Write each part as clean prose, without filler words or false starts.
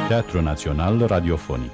Teatru Național Radiofonic.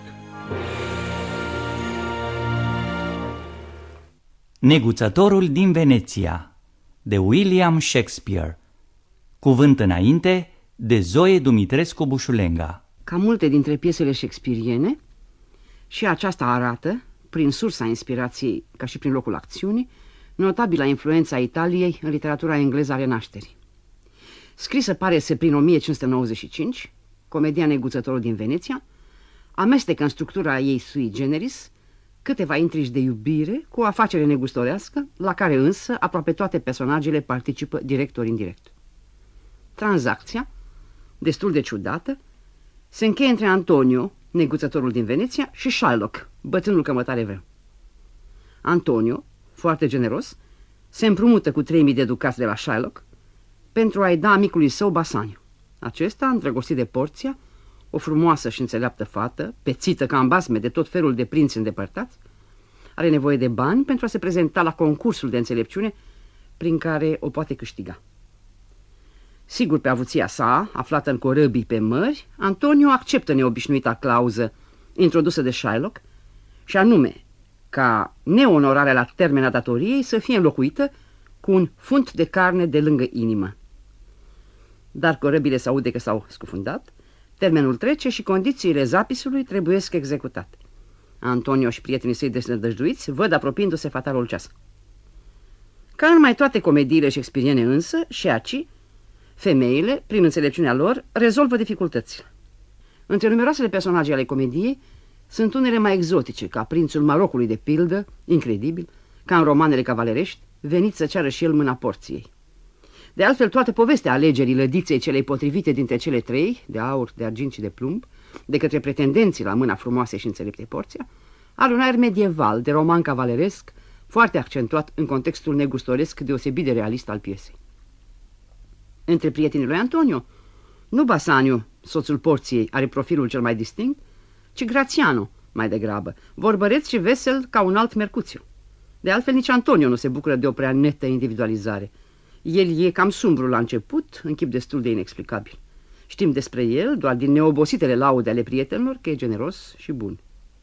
Neguțătorul din Veneția, de William Shakespeare. Cuvânt înainte, de Zoe Dumitrescu Bușulenga. Ca multe dintre piesele shakespeariene, și aceasta arată, prin sursa inspirației ca și prin locul acțiunii, notabila influența Italiei în literatura engleză a Renașterii. Scrisă pare să prin 1595, comedia Neguțătorul din Veneția amestecă în structura ei sui generis câteva intrigi de iubire cu o afacere negustorească, la care însă aproape toate personajele participă direct ori indirect. Tranzacția, destul de ciudată, se încheie între Antonio, neguțătorul din Veneția, și Shylock, bătrânul cămătar evreu. Antonio, foarte generos, se împrumută cu 3000 de ducați de la Shylock pentru a-i da amicului său Bassanio. Acesta, îndrăgostit de Porția, o frumoasă și înțeleaptă fată, pețită ca în basme de tot felul de prinți îndepărtați, are nevoie de bani pentru a se prezenta la concursul de înțelepciune prin care o poate câștiga. Sigur, pe avuția sa, aflată în corăbii pe mări, Antonio acceptă neobișnuita clauză introdusă de Shylock, și anume ca neonorarea la termena datoriei să fie înlocuită cu un funt de carne de lângă inimă. Dar corăbile se aude că s-au scufundat, termenul trece și condițiile zapisului trebuiesc executate. Antonio și prietenii săi desnădăjduiți văd apropiindu-se fatalul ceas. Ca în mai toate comediile shakespeariene însă, și aici, femeile, prin înțelepciunea lor, rezolvă dificultățile. Între numeroasele personaje ale comediei sunt unele mai exotice, ca prințul Marocului de pildă, incredibil, ca în romanele cavalerești, venit să ceară și el mâna Porției. De altfel, toată povestea alegerii lădiței celei potrivite dintre cele trei, de aur, de argint și de plumb, de către pretendenții la mâna frumoasei și înțelepte Porția, are un aer medieval, de roman cavaleresc, foarte accentuat în contextul negustoresc deosebit de realist al piesei. Între prietenii lui Antonio, nu Bassanio, soțul Porției, are profilul cel mai distinct, ci Grațiano, mai degrabă, vorbăreț și vesel ca un alt Mercuțiu. De altfel, nici Antonio nu se bucură de o prea netă individualizare. El e cam sumbru la început, în chip destul de inexplicabil. Știm despre el doar din neobositele laude ale prietenilor că e generos și bun.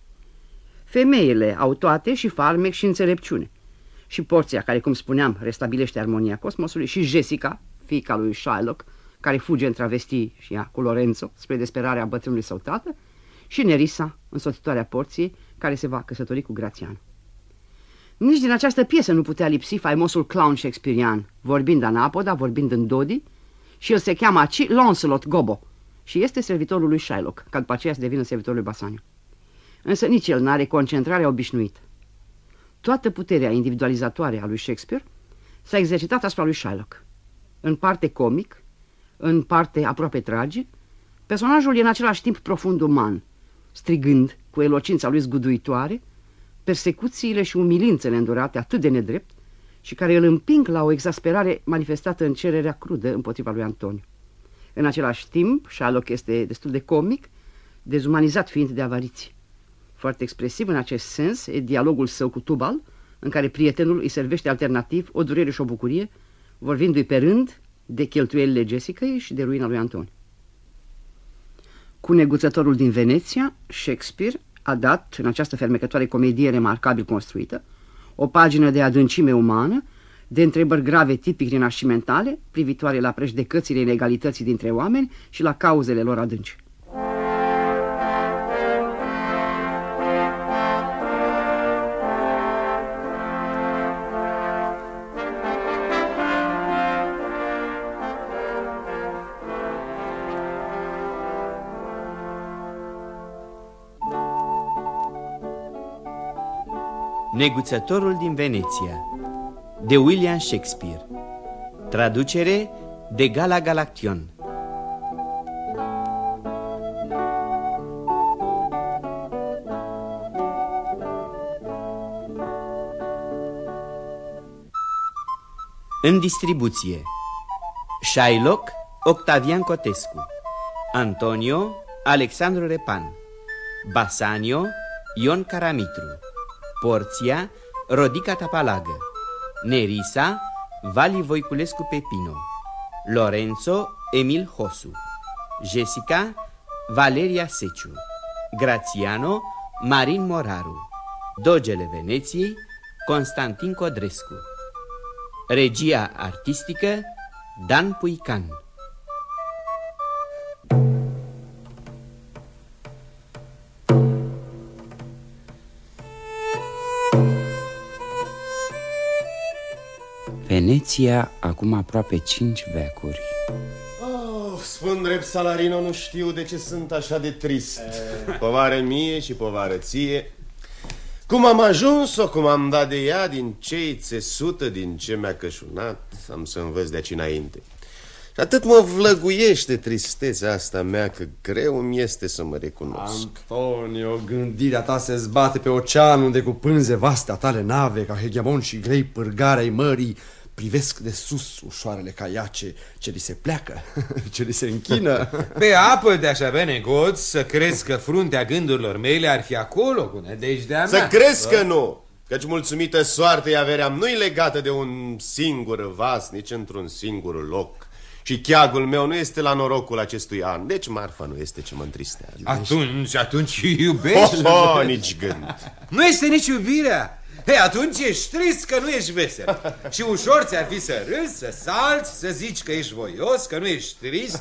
Femeile au toate și farmec și înțelepciune. Și Porția, care, cum spuneam, restabilește armonia cosmosului, și Jessica, fiica lui Shylock, care fuge în travestii și ea cu Lorenzo spre desperarea bătrânului său tată, și Nerissa, însoțitoarea Porției, care se va căsători cu Grațiano. Nici din această piesă nu putea lipsi faimosul clown shakespearian, vorbind anapoda, vorbind în dodi, și el se cheamă aici Lancelot Gobbo și este servitorul lui Shylock, ca după aceea să devină servitorul lui Bassanio. Însă nici el n-are concentrarea obișnuită. Toată puterea individualizatoare a lui Shakespeare s-a exercitat asupra lui Shylock. În parte comic, în parte aproape tragic, personajul e în același timp profund uman, strigând cu elocința lui zguduitoare persecuțiile și umilințele îndurate atât de nedrept și care îl împing la o exasperare manifestată în cererea crudă împotriva lui Antonio. În același timp, Shylock este destul de comic, dezumanizat fiind de avariție. Foarte expresiv în acest sens e dialogul său cu Tubal, în care prietenul îi servește alternativ o durere și o bucurie, vorbindu-i pe rând de cheltuielile Jessicăi și de ruina lui Antonio. Cu Neguțătorul din Veneția, Shakespeare a dat, în această fermecătoare comedie remarcabil construită, o pagină de adâncime umană, de întrebări grave tipic rinașcimentale, privitoare la prejudecățile inegalității dintre oameni și la cauzele lor adânci. Neguțătorul din Veneția, de William Shakespeare. Traducere de Gala Galaction. În distribuție: Shylock, Octavian Cotescu; Antonio, Alexandru Repan; Bassanio, Ion Caramitru; Porția, Rodica Tapalagă; Nerissa, Vali Voiculescu Pepino; Lorenzo, Emil Hosu; Jessica, Valeria Seciu. Grațiano Marin Moraru. Dogele Veneției Constantin Codrescu. Regia artistică Dan Puican. Veneția acum aproape 5 veacuri. Spun drept, Salarino, nu știu de ce sunt așa de trist. Povară mie și povară ție. Cum am ajuns-o, cum am dat de ea, din ce-i țesută, din ce mi-a cășunat, am să învăț de aici înainte. Și atât mă vlăguiește tristețea asta mea, că greu mi este să mă recunosc. Antonio, gândirea ta se zbate pe ocean, unde cu pânze vaste a tale nave, ca hegemon și grei pârgarea-i mării, privesc de sus ușoarele caiace ce li se pleacă, ce li se închină. Pe apă de așa bine negoț să crezi că fruntea gândurilor mele ar fi acolo cu nădejdea mea. Să crezi că nu, căci mulțumită soartei averea nu-i legată de un singur vas, nici într-un singur loc. Și cheagul meu nu este la norocul acestui an, deci marfa nu este ce mă întristează. Atunci iubești? Nici gând. Nu este nici iubirea. Hei, atunci ești trist că nu ești vesel. Și ușor ți-ar fi să râzi, să salți, să zici că ești voios, că nu ești trist.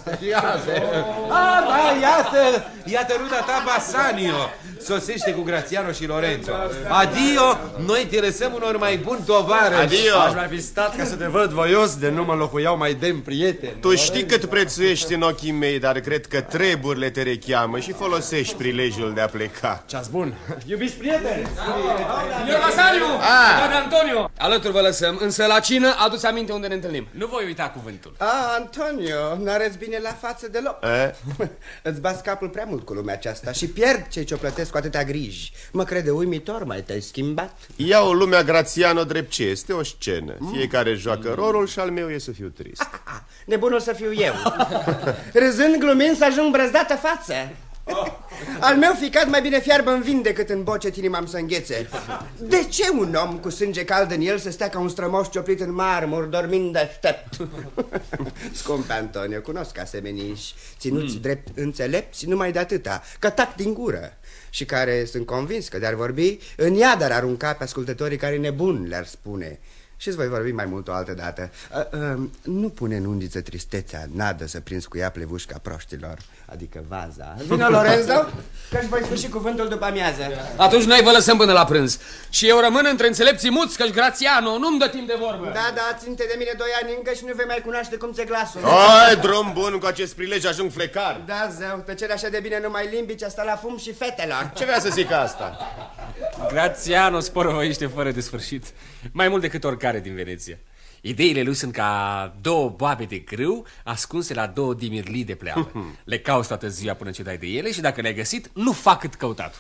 Iată ruda ta, Bassanio. Sosește cu Grațiano și Lorenzo. Adio, noi te lăsăm unor mai buni tovarăși. Adio. Aș mai fi stat ca să te văd voios, de nu mă locuiau mai demn prieteni. Tu știi cât prețuiești în ochii mei, dar cred că treburile te recheamă și folosești prilejul de a pleca. Ce-ați bun? Iubiți prieteni? Signor Bassanio! Doamne Antonio! Alături vă lăsăm, însă la cină aduți aminte unde ne întâlnim. Nu voi uita cuvântul. Antonio, n-arăți bine la față deloc. Îți bați capul prea mult cu lumea aceasta și pierd cei ce o plătesc cu atâtea griji. Mă crede uimitor, mai te-ai schimbat. Iau lumea Grațiano drept ce este o scenă. Fiecare joacă rolul și al meu e să fiu trist. Nebunul să fiu eu. Râzând, glumind, să ajung brăzdată față. Al meu ficat mai bine fiarbă în vin decât în bocet inima am să înghețe. De ce un om cu sânge cald în el să stea ca un strămoș cioplit în marmur, dormind aștept? Scumpe Antonio, cunosc asemeniși, ținuți drept înțelepți numai de atâta, că tac din gură, și care sunt convins că de-ar vorbi în iad ar arunca pe ascultătorii care nebuni le-ar spune. Și-ți voi vorbi mai mult o altă dată. Nu pune în undiță tristețea, nadă să prinzi cu ea plevușca proștilor, adică vaza. Vino, Lorenzo, că-și voi sfârși cuvântul după amiază. Atunci noi vă lăsăm până la prânz. Și eu rămân între înțelepții muți, căci Grațiano nu-mi dă timp de vorbă. Da, ținte de mine 2 ani încă și nu vei mai cunoaște cum ți-e glasul. Ai, drum bun, cu acest prilej ajung flecar. Da, zău, tăcere așa de bine numai limbii ce asta la fum și fetelor. Ce vrea să zic asta? Grațiano sporăvăiește fără de sfârșit, mai mult decât oricare din Veneția. Ideile lui sunt ca 2 boabe de grâu ascunse la 2 dimirlii de pleavă. Le cauți toată ziua până ce dai de ele și dacă le-ai găsit, nu fac cât căutat.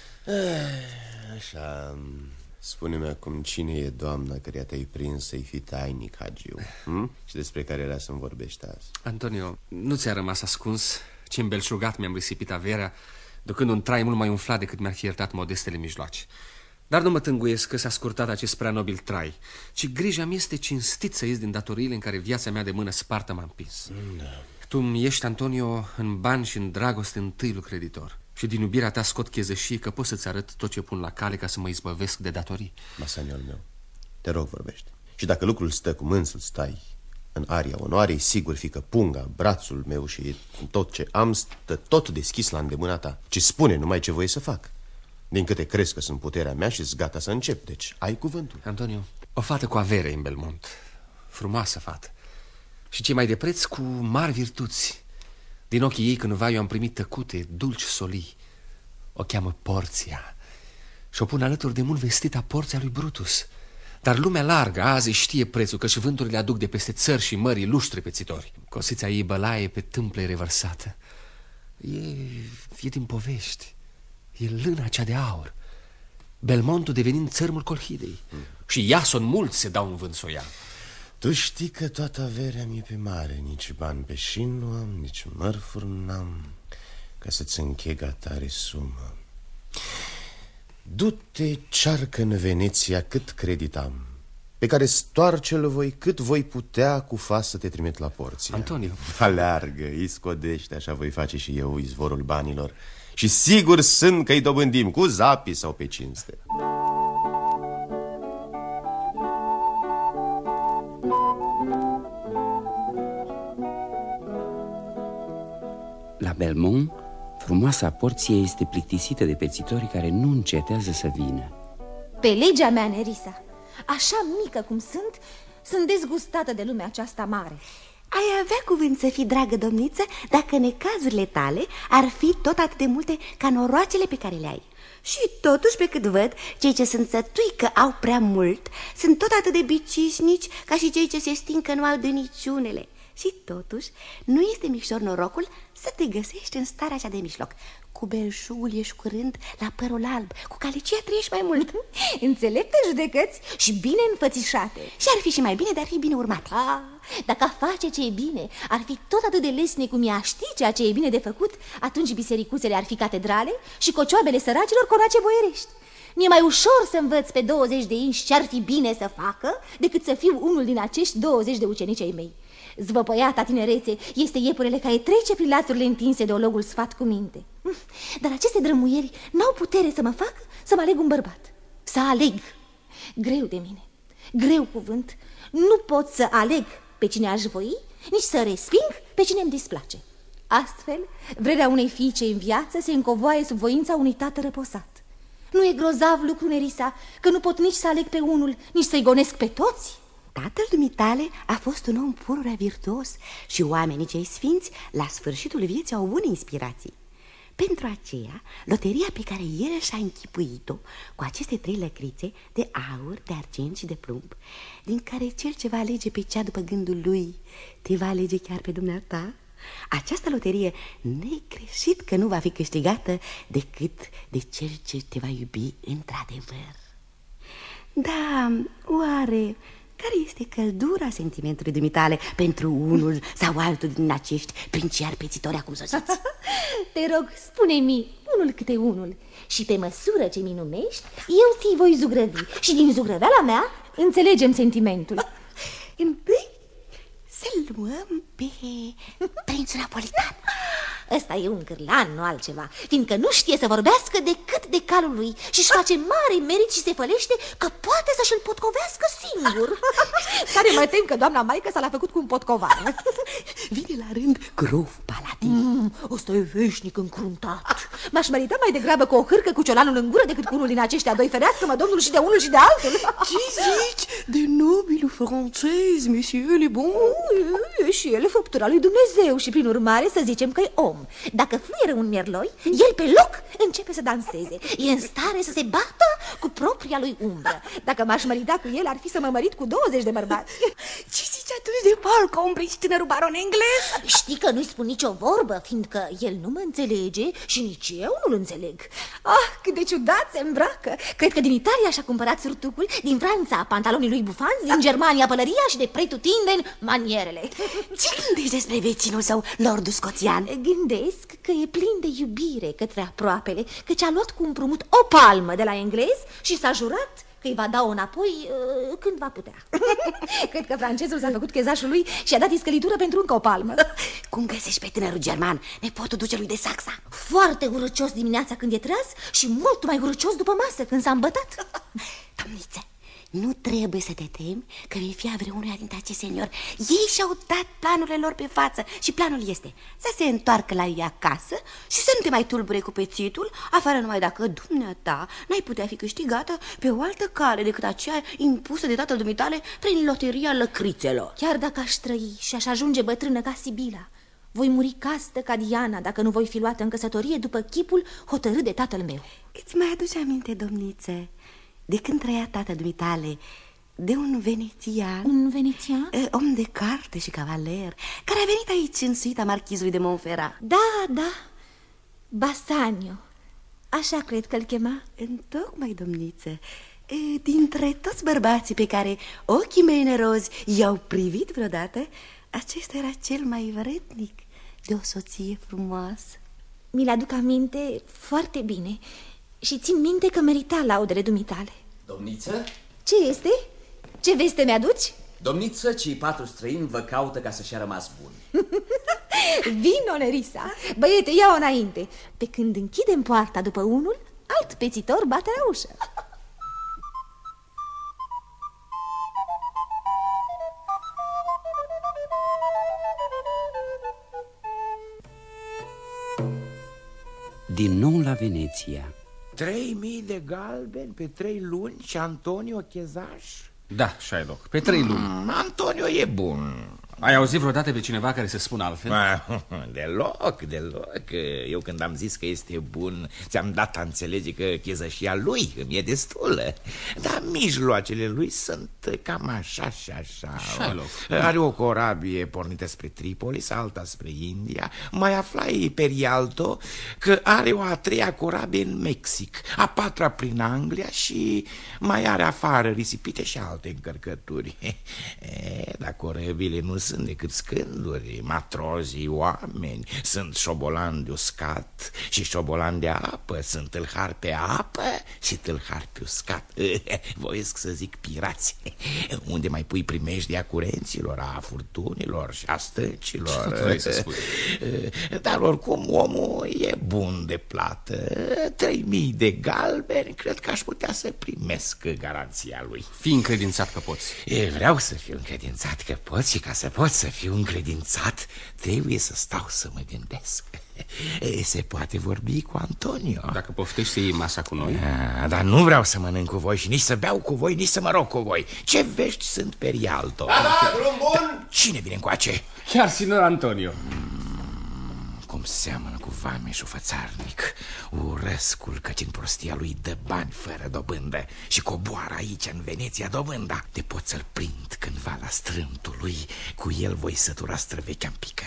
Așa, spune-mi acum cine e doamna căreia te-ai prins să-i fii tainic, Hagiu, și despre care era să-mi vorbești azi. Antonio, nu ți-a rămas ascuns ce îmbelșugat mi-am risipit averea, ducând un trai mult mai umflat decât mi-ar fi iertat modestele mijloace. Dar nu mă tânguiesc că s-a scurtat acest prea nobil trai, ci grija mi este cinstit să ies din datoriile în care viața mea de mână spartă m-a împins. Tu mi ești, Antonio, în bani și în dragoste întâiul creditor. Și din iubirea ta scot chezășii că pot să-ți arăt tot ce pun la cale ca să mă izbăvesc de datorii. Basaniol meu, te rog, vorbește. Și dacă lucrul stă cum însuți stai în aria onoarei, sigur fi că punga, brațul meu și tot ce am stă tot deschis la îndemâna ta. Ci spune numai ce voie să fac. Din câte crezi că sunt puterea mea și-s gata să încep. Deci ai cuvântul. Antonio, o fată cu avere în Belmont. Frumoasă fată. Și ce mai de preț, cu mari virtuți. Din ochii ei cândva eu am primit tăcute, dulci solii. O cheamă Porția și o pun alături de mult vestita Porția lui Brutus. Dar lumea largă azi știe prețul, că și vânturile aduc de peste țări și mării luștri pețitori. Cosița ei bălaie pe tâmple revărsată. E din povești. E lâna cea de aur, Belmontul devenind țărmul Colhidei. Și Iason mulți se dau în vânt să o ia. Tu știi că toată averea mi-e pe mare. Nici bani pe șin nu am, nici mărfuri n-am ca să-ți închei tare sumă. Du-te, cearcă în Veneția cât credit am. pe care stoarce-l voi cât voi putea cu fas să te trimit la porție. Antonio. Aleargă, iscodește, așa voi face și eu izvorul banilor. Și sigur sunt că-i dobândim cu zapii sau pe cinste. La Belmont, frumoasa porție este plictisită de pețitorii care nu încetează să vină. Pe legea mea, Nerissa, așa mică cum sunt dezgustată de lumea aceasta mare. Ai avea cuvânt să fii, dragă domniță, dacă necazurile tale ar fi tot atât de multe ca noroacele pe care le ai. Și totuși, pe cât văd, cei ce sunt sătui că au prea mult sunt tot atât de bicișnici ca și cei ce se sting că nu au de niciunele. Și totuși, nu este micșor norocul să te găsești în starea așa de mijloc. Cu belșugul ești curând la părul alb, cu calicia trăiești mai mult. Înțelepte judecăți și bine înfățișate. Și ar fi și mai bine, dar ar fi bine urmate. Dacă a face ce e bine ar fi tot atât de lesne cum e a ști ceea ce e bine de făcut, atunci bisericuțele ar fi catedrale și cocioabele săracilor conace boierești. Mi-e mai ușor să învăț pe 20 de inși ce ar fi bine să facă decât să fiu unul din acești 20 de ucenici ai mei. Zvăpăiata tinerețe este iepurele care trece prin lațurile întinse de ologul sfat cu minte. Dar aceste drămuieri n-au putere să mă facă să mă aleg un bărbat. Să aleg. Greu de mine. Greu cuvânt. Nu pot să aleg pe cine aș voi, nici să resping pe cine îmi displace. Astfel, vrerea unei fiice în viață se încovoaie sub voința unui tată răposat. Nu e grozav lucru, Nerissa, că nu pot nici să aleg pe unul, nici să-i gonesc pe toți? Tatăl dumitale a fost un om pururea virtuos și oamenii cei sfinți la sfârșitul vieții au bune inspirații. Pentru aceea, loteria pe care el și-a închipuit-o cu aceste 3 lăcrițe de aur, de argint și de plumb, din care cel ce va alege pe cea după gândul lui te va alege chiar pe dumneata, această loterie negreșit că nu va fi câștigată decât de cel ce te va iubi într-adevăr. Da, oare care este căldura sentimentului dumitale pentru unul sau altul din acești princiari pețitori acum sosiți? Te rog, spune-mi unul câte unul și pe măsură ce mi numești, eu ți-i voi zugrăvi și din zugrăveala mea înțelegem sentimentul. Întâi să-l luăm pe prințul napolitan. Ăsta e un cârlan, nu altceva, fiindcă nu știe să vorbească decât de calul lui și-și face mare merit și se fălește că poate să-și-l potcovească singur. Care mă tem că doamna maică s-a făcut cu un potcovar. Vine la rând grof Palatin. Ăsta e veșnic încruntat. M-aș merita mai degrabă cu o hârcă cu ciolanul în gură decât cu unul din aceștia doi. Ferească-mă Domnul și de unul și de altul. Ce zici de nobilul francez, monsieur le bon? Și el e făptura lui Dumnezeu și prin urmare să zicem că e om. Dacă fluieră un mierloi, el pe loc începe să danseze. E în stare să se bată cu propria lui umbră. Dacă m-aș mărita cu el, ar fi să mă mărit cu 20 de bărbați. Ce zici atunci de Paul Combridge, tânărul baron englez? Știi că nu-i spun nicio vorbă, fiindcă el nu mă înțelege și nici eu nu-l înțeleg. Cât de ciudat se îmbracă. Cred că din Italia și-a cumpărat surtucul, din Franța pantalonii lui bufanți, din Germania pălăria și de pretutindeni manierele. Ce gândești despre vecinul său, lordul scoțian? Gândesc că e plin de iubire către aproapele, căci a luat cu împrumut o palmă de la englez și s-a jurat că îi va da-o înapoi când va putea. Cred că francezul s-a făcut chezașul lui și a dat iscălitură pentru încă o palmă. Cum găsești pe tânărul german, nepotul ducelui de Saxa? Foarte gurăcios dimineața când e tras și mult mai gurăcios după masă când s-a îmbătat. Domnițe, nu trebuie să te temi că vei fi a vreunuia dintre acești seniori. Ei și-au dat planurile lor pe față și planul este să se întoarcă la ei acasă și să nu te mai tulbure cu pețitul, afară numai dacă dumneata n-ai putea fi câștigată pe o altă cale decât aceea impusă de tatăl dumitale prin loteria lăcrițelor. Chiar dacă aș trăi și aș ajunge bătrână ca Sibila, voi muri castă ca Diana dacă nu voi fi luată în căsătorie după chipul hotărât de tatăl meu. Îți mai aduce aminte, domnițe, de când trăia tatăl dumitale, de un venețian? Un venețian? Om de carte și cavaler, care a venit aici în suita marchizului de Montferrat. Da, Bassanio. Așa cred că-l chema. Întocmai, domnițe. Dintre toți bărbații pe care ochii mei nerozi i-au privit vreodată, acesta era cel mai vrednic de o soție frumoasă. Mi-l aduc aminte foarte bine și țin minte că merita laudele dumitale. Domniță? Ce este? Ce veste mi-aduci? Domniță, cei 4 străini vă caută ca să-și a rămas bun. Vino, Nerissa. Băiete, ia-o înainte. Pe când închidem poarta după unul, alt pețitor bate la ușă. Din nou la Veneția. 3000 de galbeni pe 3 luni și Antonio chezaș? Da, Shylock, pe 3 luni. Antonio e bun. Ai auzit vreodată pe cineva care să spună altfel? Deloc. Eu când am zis că este bun, ți-am dat a înțelege că chezășia lui îmi e destulă. Dar mijloacele lui sunt cam așa și așa. Shylock. Are o corabie pornită spre Tripolis, alta spre India. Mai aflai pe Rialto că are o a 3-a corabie în Mexic, a 4-a prin Anglia și mai are afară risipite și alte încărcături. Dar corăbile nu sunt decât scânduri, matrozii oameni, sunt șobolani de uscat și șobolani de apă, sunt tâlhari pe apă și tâlhari pe uscat. Voiesc să zic pirați, unde mai pui primejdia curenților, a furtunilor și a stâncilor. Ce vrei să spui? Dar oricum omul e bun de plată. 3000 de galbeni, cred că aș putea să primesc garanția lui. Fii încredințat că poți. Vreau să fiu încredințat că poți și ca să pot să fiu încredințat, trebuie să stau să mă gândesc. Se poate vorbi cu Antonio. Dacă poftești să iei masa cu noi. Dar nu vreau să mănânc cu voi și nici să beau cu voi, nici să mă rog cu voi. Ce vești sunt pe Rialto? Drum bun! Cine vine încoace? Chiar sinor Antonio. Cum seamănă cu vameșul fățarnic, urăscul căci în prostia lui dă bani fără dobândă și coboară aici în Veneția dobânda. Te pot să-l prind cândva la strâmtul lui, cu el voi sătura străvechea în pică.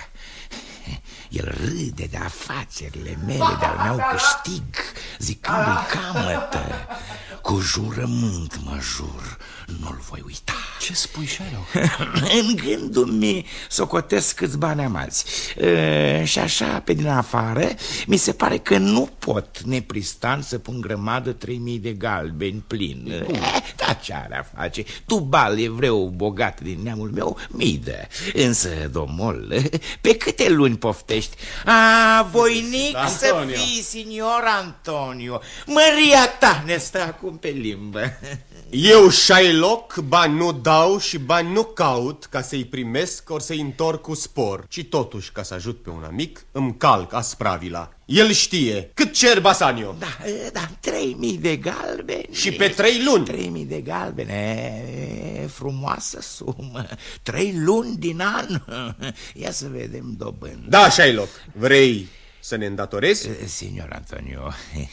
El râde de afacerile mele, de-al meu câștig, zicându-i camătă. Cu jurământ mă jur, nu-l voi uita. Ce spui, Shylock? În gândul mi socotesc câți bani am azi. Și așa, pe din afară, mi se pare că nu pot nepristan să pun grămadă 3000 de galbeni plin. Dar ce are a face? Tubal, evreu bogat din neamul meu, mi dă. Însă, domol, pe câte luni poftești? Voinic să fii, signor Antonio. Măria ta ne stă acum pe limbă. Eu, Shylock, bani nu dau și bani nu caut ca să-i primesc ori să-i întorc cu spor. Și totuși, ca să ajut pe un amic, îmi calc aspravila. El știe. Cât cer Bassanio? Da, 3000 de galbeni. Și pe 3 luni. 3000 de galbeni, frumoasă sumă. 3 luni din an. Ia să vedem dobândă. Da, Shylock, vrei să ne îndatorezi? Signor Antonio,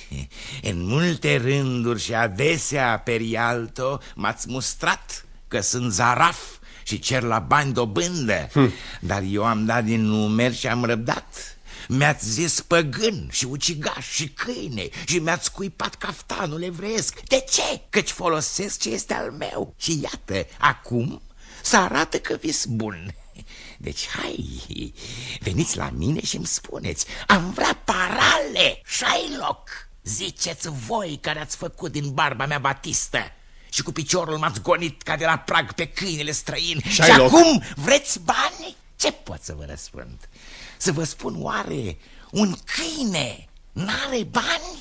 în multe rânduri și adesea pe Rialto m-ați mustrat că sunt zaraf și cer la bani dobândă. Dar eu am dat din numeri și am răbdat. Mi-ați zis păgân și ucigaș și câine și mi-ați scuipat caftanul evreiesc. De ce? Căci folosesc ce este al meu. Și iată, acum să arată că vis bun. Deci, hai, veniți la mine și îmi spuneți: am vrea parale, Shylock. Ziceți voi care ați făcut din barba mea batistă și cu piciorul m-ați gonit ca de la prag pe câinele străin. Shylock. Și acum vreți bani? Ce pot să vă răspund? Să vă spun oare, un câine n-are bani?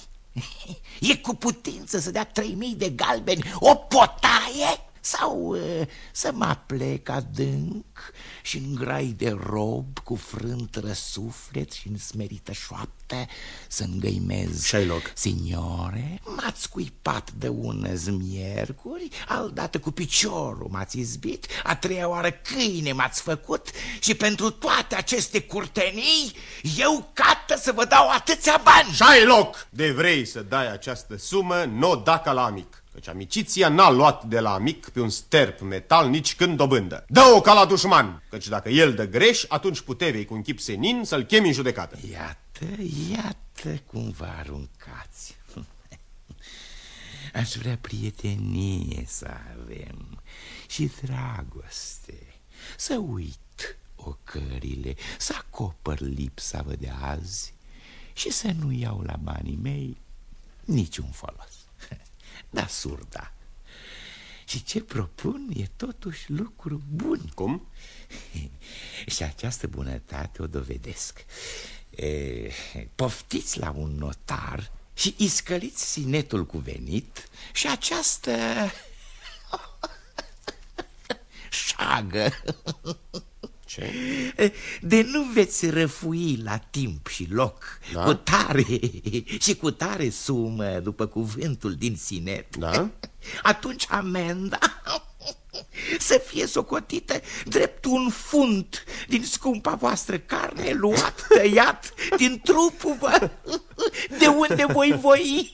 E cu putință să dea 3000 de galbeni o potaie? Sau să mă plec adânc și în grai de rob, cu frânt răsuflet și în smerită șoaptă, să îngăimez: Shylock, signore, m-ați scuipat de unăzi miercuri, aldată cu piciorul m-ați izbit, a 3-a oară câine m-ați făcut și pentru toate aceste curtenii eu cată să vă dau atâția bani. Shylock, de vrei să dai această sumă, n-o da ca la amic. Căci amiciția n-a luat de la amic pe un sterp metal nici când dobândă. Dă-o ca la dușman, căci dacă el dă greș, atunci putevei cu un chip senin să-l chemi în judecată. Iată cum vă aruncați. Aș vrea prietenie să avem și dragoste, să uit ocările, să acopăr lipsa vă de azi și să nu iau la banii mei niciun folos. Da, surda. Și ce propun e totuși lucru bun. Cum? Și această bunătate o dovedesc. Poftiți la un notar și iscăliți sinetul cuvenit și această șagă. Ce? De nu veți răfui la timp și loc, da? Cu tare și cu tare sumă, după cuvântul din sinet, da? Atunci amenda să fie socotită drept un funt din scumpa voastră carne, luat, tăiat din trupul vă, de unde voi voi.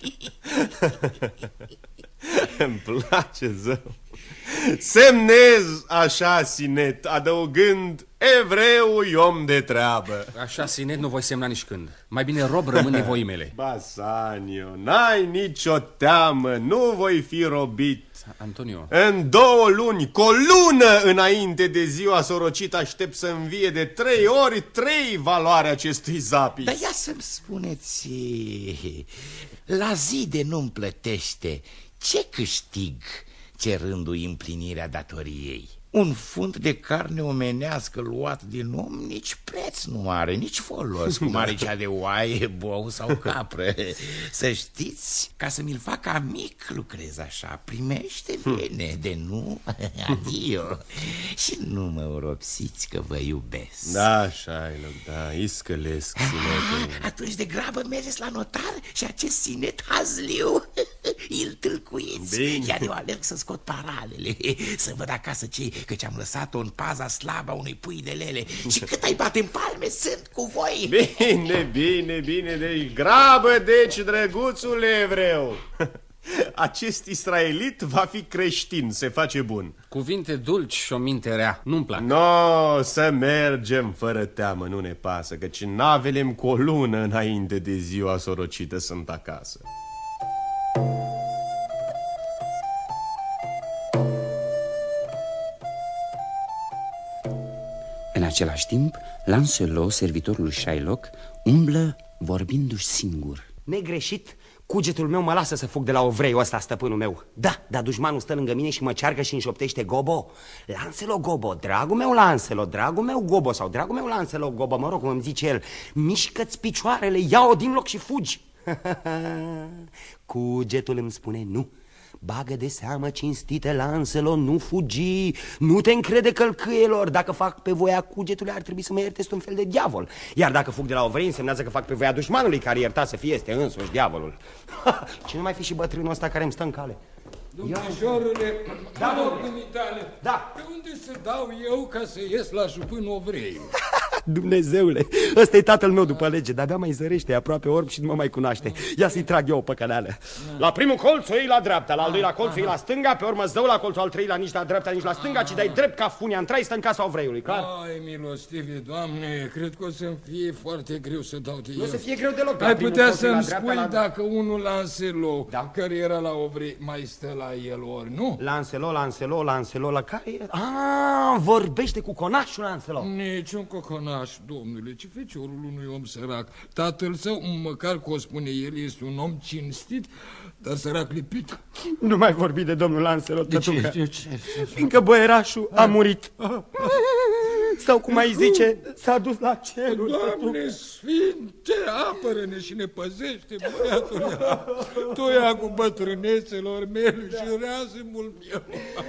Îmi place, zău. Semnez așa sinet, adăugând: evreul e om de treabă. Așa sinet nu voi semna nici când. Mai bine rob rămân nevoii mele. Basanio, n-ai nicio teamă, nu voi fi robit. Antonio, în 2 luni, cu o lună înainte de ziua sorocită, aștept să învie de 3 ori 3 valoarea acestui zapis. Dar ia să-mi spuneți, la zi de nu-mi plătește, ce câștig cerându-i împlinirea datoriei? Un funt de carne omenească luat din om nici preț nu are, nici folos, cum are cea de oaie, bou sau capră. Să știți, ca să mi-l fac amic lucrez așa, primește bine, de nu, adio. Și nu mă oropsiți că vă iubesc. Da, Shylock, da, iscălesc sinetul. Atunci de grabă mergeți la notar și acest sinet hazliu îl tâlcuiți. Iar eu alerg să scot paralele, să văd acasă ce, căci am lăsat-o în paza slabă a unui pui de lele. Și cât ai bate în palme, sunt cu voi. Bine, bine, bine, deci grabă, deci, drăguțul evreu. Acest israelit va fi creștin, se face bun. Cuvinte dulci și o minte rea, nu-mi plac. No, să mergem fără teamă, nu ne pasă, căci navele-mi cu o lună înainte de ziua sorocită sunt acasă. În același timp, Lancelot, servitorul lui Shylock, umblă vorbindu-și singur. Negreșit, cugetul meu mă lasă să fug de la ovreiul ăsta, stăpânul meu. Da, dar dușmanul stă lângă mine și mă cearcă și înșoptește: Gobo, Lancelot Gobo, dragul meu Lancelot, dragul meu Gobo, sau dragul meu Lancelot Gobo, mă rog cum îmi zice el, mișcă-ți picioarele, ia-o din loc și fugi. Cugetul îmi spune nu. Bagă de seamă, cinstite Lancelot, nu fugi, nu te încrede călcâielor. Dacă fac pe voia cugetului, ar trebui să mă ierte, un fel de diavol. Iar dacă fug de la ovrei, însemnează că fac pe voia dușmanului, care ierta să fie este însuși diavolul. Ce nu mai fi și bătrânul ăsta care îmi stă în cale. Domnișorule, da, dumitale, da. Pe unde să dau eu ca să ies la jupân ovrei? Dumnezeule, ăsta e tatăl meu după lege, de-abia mai zărește, e aproape orb și nu mă mai cunoaște. Ia să-i trag eu o păcăleală. La primul colț o iei la dreapta, la al doilea colț o iei la stânga, pe urmă zău la colțul al treilea, nici la dreapta, nici la stânga, ci dai drept ca funia în trai, stă în casa ovreiului, clar? Ai, milostivie, Doamne, cred că o să-mi fie foarte greu să dau de el. Nu să fie greu deloc. Ai putea să-mi spui dacă unul Lancelot, care era la ovrei, mai stă la el ori nu? Lancelot, la care e? Vorbește cu conașul Lancelot. Niciun coconaș, domnule, ce feciorul unui om sărac. Tatăl său, măcar că o spune el, este un om cinstit, dar sărac lipit. Nu mai vorbi de domnul Lancelot, tătucă. Fiindcă boierașul a murit. Sau cum mai zice, s-a dus la cerul. Doamne sfinte, apără-ne și ne păzește, băiatul. Tu ia cu bătrânețelor mele și reazimul meu.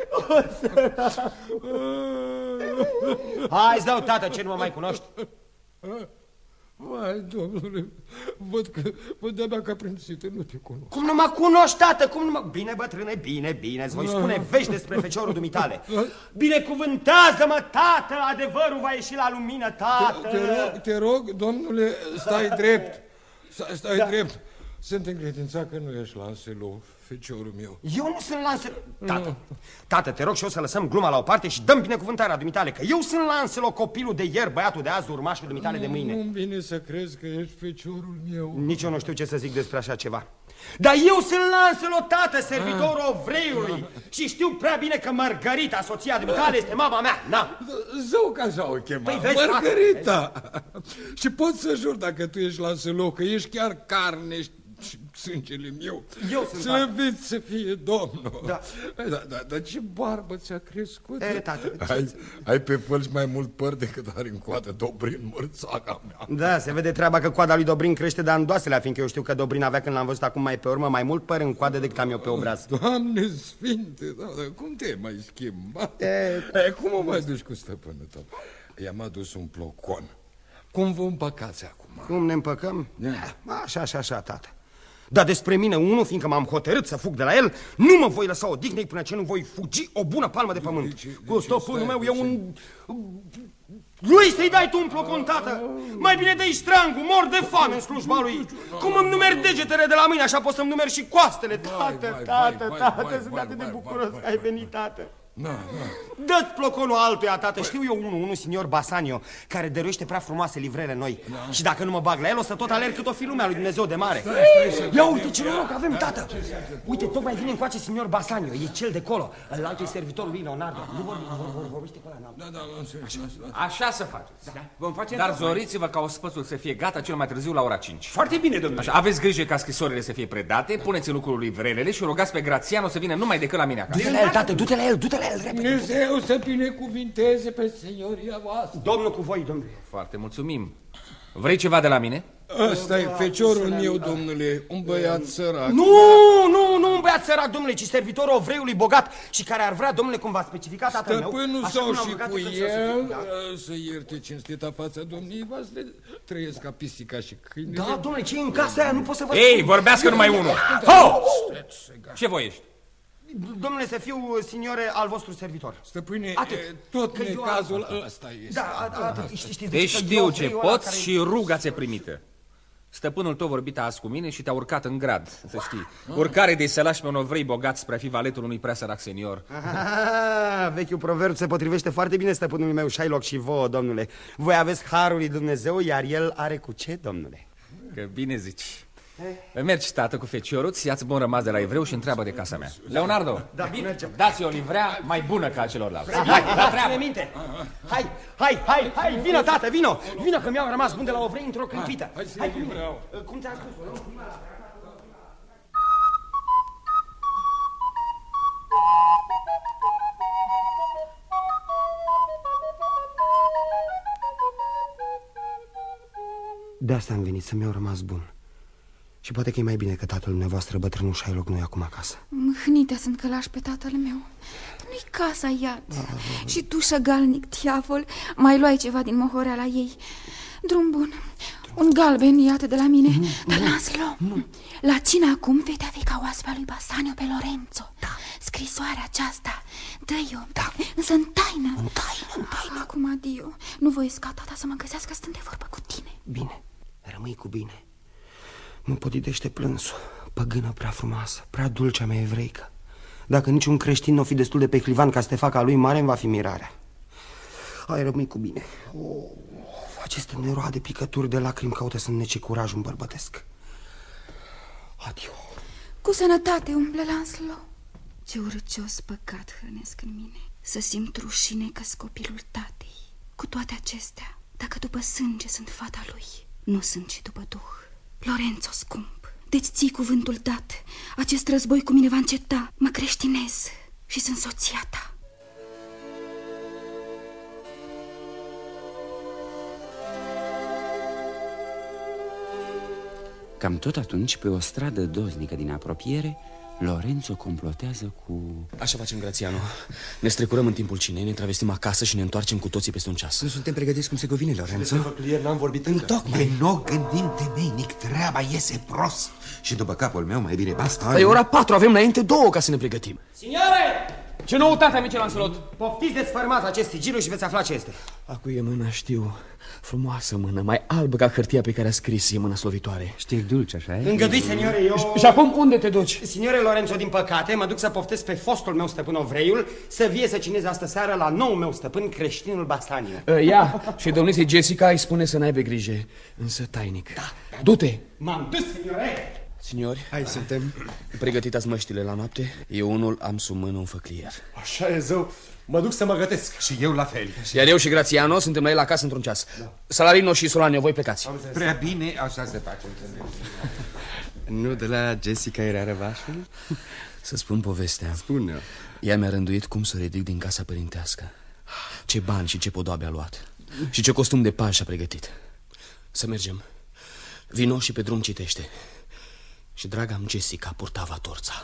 Hai, dau, tată, ce nu mă mai cunoști? Vai, domnule, văd de-abia ca prințită, nu te cunosc. Cum nu mă cunoști, tată? Cum nu mă... Bine, bătrâne, bine, îți voi spune vești despre feciorul dumitale. Binecuvântează-mă, tată, adevărul va ieși la lumină, tată. Te rog, domnule, stai drept. Stai drept. Sunt încredințat că nu ești Lancelot, feciorul meu. Eu nu sunt Lancelot. Tată, te rog și eu să lăsăm gluma la o parte și dăm binecuvântarea dumitale, că eu sunt Lancelot, copilul de ieri, băiatul de azi, urmașul dumitale de mâine. Nu-mi vine să crezi că ești feciorul meu. Nici eu nu știu ce să zic despre așa ceva. Dar eu sunt Lancelot, tată, servitorul ovreiului. Și știu prea bine că Margarita, soția dumitale, este mama mea. Na. Zău că așa o chema, Margarita. Și pot să jur, dacă tu ești Lancelot, că ești chiar carne sângele meu. Eu sunt Slăvit să fie Domnul. Da. Dar ce barbă ți-a crescut? Tată, ai pe pălci mai mult păr decât are în coadă Dobrin, mărțaga mea. Da, se vede treaba că coada lui Dobrin crește de andoaselea, fiindcă eu știu că Dobrin avea, când l-am văzut acum mai pe urmă, mai mult păr în coadă decât am eu pe obraz. Doamne sfinte, cum te-ai mai schimbat? Cum o mai duci cu stăpânul tău? I-am adus un plocon. Cum vă împăcați acum? Cum ne împăcăm? Așa, tată. Dar despre mine, unul, fiindcă m-am hotărât să fug de la el, nu mă voi lăsa odihnei până ce nu voi fugi o bună palmă de pământ. Cu stăpânul meu e un... Lui să-i dai tu un plocon, tată! Mai bine dă-i ștrangul, mor de foame în slujba lui! Cum îmi numeri degetele de la mâine, așa pot să-mi numeri și coastele! Tată, sunt atât de bucuros că ai venit, tată! Dă-ți ploconul altuia, tată. Știu eu unul, signor Basanio, care dăruiește prea frumoase livrele noi. Și dacă nu mă bag la el, o să tot alerg cât o fi lumea lui Dumnezeu de mare. Ia uite ce noroc avem, tată! Uite, tocmai vine încoace signor Basanio, e cel de colo. Ălaltul e servitorul lui Leonardo. Nu vorbește cu ăla. Așa să faceți. Vom face. Dar zoriți-vă ca ospățul să fie gata cel mai târziu la ora 5. Foarte bine, domnule. Așa, aveți grijă ca scrisorile să fie predate, puneți în lucrul livrelele și rugați pe Grațiano să vină numai decât la mine acasă. Du-te la el, tată, du-te la el, Dumnezeu să binecuvinteze pe senioria voastră. Domnul cu voi, domnule. Foarte mulțumim. Vrei ceva de la mine? Ăsta e feciorul meu, domnule, un băiat sărac. Nu un băiat sărac, domnule, ci servitorul ovreiului bogat și care ar vrea, domnule, cum v-a specificat tatăl meu. Stăpânul sau și cu el, să ierte cinstita fața domniei voastre, trăiesc ca pisica și câinile. Da, domnule, ce e în casa aia, nu pot să vă... Ei, vorbească numai unul. Ho! Ce voiești? Domnule, să fiu, signore, al vostru servitor. Stăpâne, tot necazul ăsta este. Da, Deci știu ce poți și ruga ți-e primită. Stăpânul tău vorbit azi cu mine și te-a urcat în grad, să știi. Urcare de să lași pe un ovrei bogat spre a fi valetul unui prea sărac senior. Vechiul proverb se potrivește foarte bine stăpânului meu Shylock și vouă, domnule. Voi aveți harul lui Dumnezeu, iar el are cu ce, domnule? Că bine zici. Mergi, tată, cu feciorul, ia-ți bun rămas de la evreu și întreabă de casa mea. Leonardo, dați-i o livrea mai bună ca a celorlalți. Hai, la treabă! Hai, vină, tată, vină! Vină că mi-au rămas bun de la ovrei într-o clipită. Hai cu mine. Cum ți-am spus? De asta am venit, să mi-au rămas bun. Și poate că e mai bine că tatăl dumneavoastră, bătrânul Shylock, nu e acum acasă. Mâhnite sunt călași pe tatăl meu. Nu-i casa iad. Și tu, șăgalnic diavol, mai luai ceva din mohoreala ei. Drum bun. Un galben, iată, de la mine. Dar lasă-l. La cine acum vei avea ca oaspea lui Basanio pe Lorenzo. Scrisoarea aceasta, dă-i-o. Însă în taină. În taină. Acum, adio. Nu voiesc ca tata să mă găsească stând de vorbă cu tine. Bine, rămâi cu bine. Mă podidește plânsul. Păgână prea frumoasă, prea dulcea mea evreică. Dacă niciun creștin nu o fi destul de pehlivan ca să te facă a lui mare, îmi va fi mirarea. Hai, rămâi cu bine. Aceste neroade picături de lacrimi caută să înnece curajul bărbătesc. Adio. Cu sănătate, umble Lancelot. Ce urâcios păcat hrănesc în mine. Să simt rușine că-s copilul tatei. Cu toate acestea, dacă după sânge sunt fata lui, nu sunt și după duh. Lorenzo, scump, de-ți ții cuvântul dat. Acest război cu mine va înceta. Mă creștinez și sunt soția ta. Cam tot atunci, pe o stradă doznică din apropiere, Lorenzo complotează cu... Așa facem, Grațiano. Ne strecurăm în timpul cinei, ne travestim acasă și ne întoarcem cu toții peste un ceas. Nu suntem pregătiți cum se cuvine, Lorenzo. Ieri n-am vorbit încă. Tocmai nu gândim temeinic, treaba iese prost. Și după capul meu mai bine basta. E ora 4, avem înainte 2 ca să ne pregătim. Signore! Ce noutate, amice Lancelot? Poftiți de sfărmați acest sigiliu și veți afla ce este. Acu e mâna, știu. Frumoasă mână, mai albă ca hârtia pe care a scris, e mâna slovitoare. Știi dulce, așa e? Îngădui, signore, eu... Și acum unde te duci? Signore Lorenzo, din păcate, mă duc să poftesc pe fostul meu stăpân ovreiul să vie să cineze astă seară la noul meu stăpân, creștinul Basanio. Ia, și domniței Jessica îi spune să n-aibă grijă, însă tainic. Da. Du-te! M-am dus, signore! Signori, hai, suntem pregătitați măștile la noapte. Eu unul am sub mână un făclier. Așa e, zău. Mă duc să mă gătesc. Și eu la fel. Iar eu și Grațiano suntem la el acasă într-un ceas. Salarino și Solanio, voi plecați. Prea bine, așa se face. Nu de la Jessica era răvașul? Să spun povestea. Spune-o. Ea mi-a rânduit cum să ridic din casa părintească, ce bani și ce podoabe a luat și ce costum de pași a pregătit. Să mergem. Vino și pe drum citește. Și draga-mi Jessica purtava torța.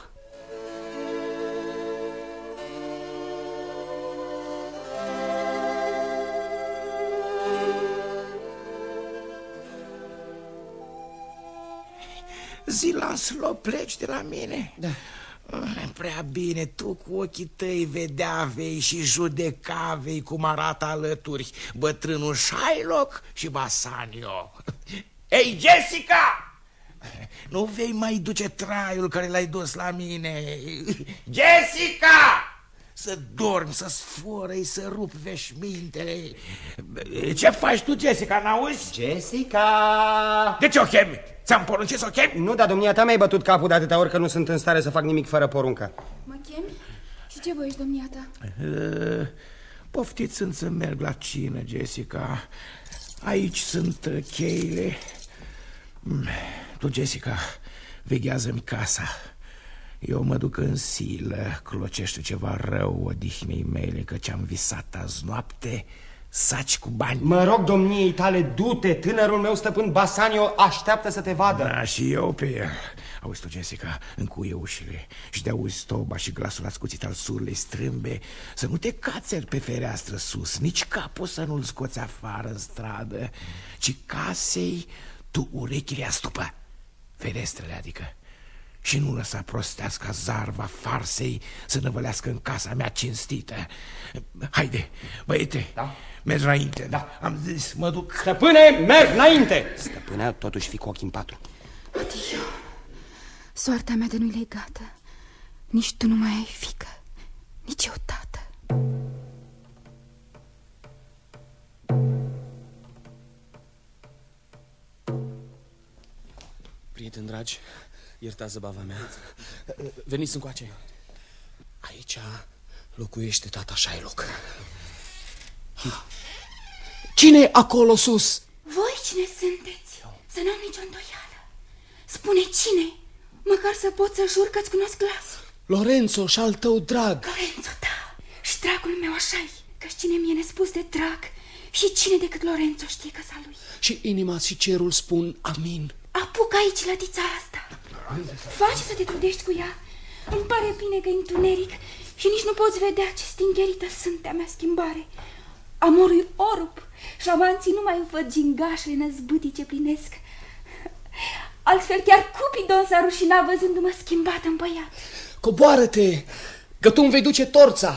Zi, Lancelot, pleci de la mine? Da. Prea bine, tu cu ochii tăi vedeavei și judecavei cum arată alături bătrânul Shylock și Bassanio. Ei, Jessica! Nu vei mai duce traiul care l-ai dus la mine. Jessica! Să dormi, să sforăi, să rup veșmintele. Ce faci tu, Jessica, n-auzi? Jessica! De ce o chemi? Ți-am poruncit să o chemi? Nu, dar domnia ta mi-ai bătut capul de atâtea ori că nu sunt în stare să fac nimic fără poruncă. Mă chemi? Și ce voiești, domnia ta? Poftiți să merg la cină, Jessica. Aici sunt cheile. Tu, Jessica, veghează-mi casa. Eu mă duc în silă, clocește ceva rău odihnei mele, căci am visat azi noapte saci cu bani. Mă rog domniei tale, du-te, tânărul meu stăpân Bassanio așteaptă să te vadă. Da, și eu pe el. Auzi tu, Jessica, încuie ușile și de auzi stoba și glasul ascuțit al surlei strâmbe, să nu te cațeri pe fereastră sus, nici capul să nu-l scoți afară în stradă, ci casei tu urechile astupă, ferestrele adică. Și nu lăsa prostească zarva farsei să năvălească în casa mea cinstită. Haide, băiete, da? Mergi înainte. Da. Am zis, mă duc. Stăpâne, merg înainte. Stăpâne, totuși fi cu ochii în patru. Adio, soarta mea de nu-i legată. Nici tu nu mai ai fiică, nici eu tată. Prieteni dragi, iertați zăbava mea. Veniți încoace. Aici locuiește tata Shylock. Cine acolo sus? Voi cine sunteți? Să n-am nicio îndoială. Spune cine, măcar să pot să jur că-ți cunosc glasul. Lorenzo și al tău drag. Lorenzo, da, și dragul meu așa-i, că cine mi-e nespus de drag și cine decât Lorenzo știe că s-a lui. Și inima și cerul spun amin. Apuc aici lătița asta. Face să te trudești cu ea. Îmi pare bine că e întuneric și nici nu poți vedea ce stingherită sunt a mea schimbare. Amorul orup și amanții nu mai văd gingașele năzbâtii ce plinesc. Altfel chiar Cupidon s-a rușinat văzându-mă schimbat în băiat. Coboară-te, că tu îmi vei duce torța.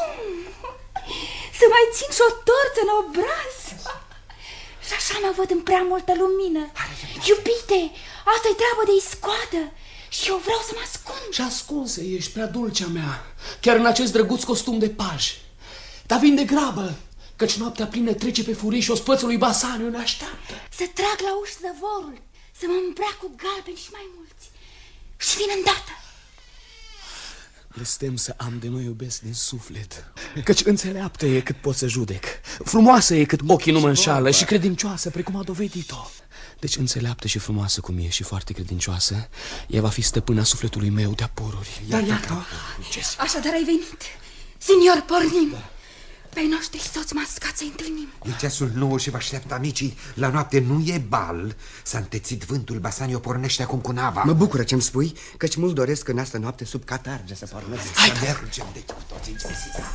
Să mai țin și o torță în obraz. Și așa mă văd în prea multă lumină. Iubite, asta-i treabă de iscoadă și eu vreau să mă ascund. Și ascunsă ești, prea dulcea mea, chiar în acest drăguț costum de paj. Dar vin de grabă, căci noaptea plină trece pe furii și ospățul lui Bassanio ne așteaptă. Să trag la uși zăvorul, să mă îmbrac cu galbeni și mai mulți și vin îndată. Blestem să am de noi iubesc din suflet, căci înțeleaptă e cât pot să judec, frumoasă e cât ochii nu mă înșală și credincioasă precum a dovedit-o. Deci înțeleaptă și frumoasă cum e și foarte credincioasă, ea va fi stăpâna sufletului meu de-a pururi. Dar iată, așadar ai venit. Signor, pornim. Pe noștri soți mascați să întâlnim. E ceasul 9 și vă așteaptă amicii. La noapte nu e bal. S-a întețit vântul, Bassanio pornește acum cu nava. Mă bucură ce-mi spui, căci mult doresc în astă noapte sub catarge să pornesc. Hai, mergem de cu toții, Jessica.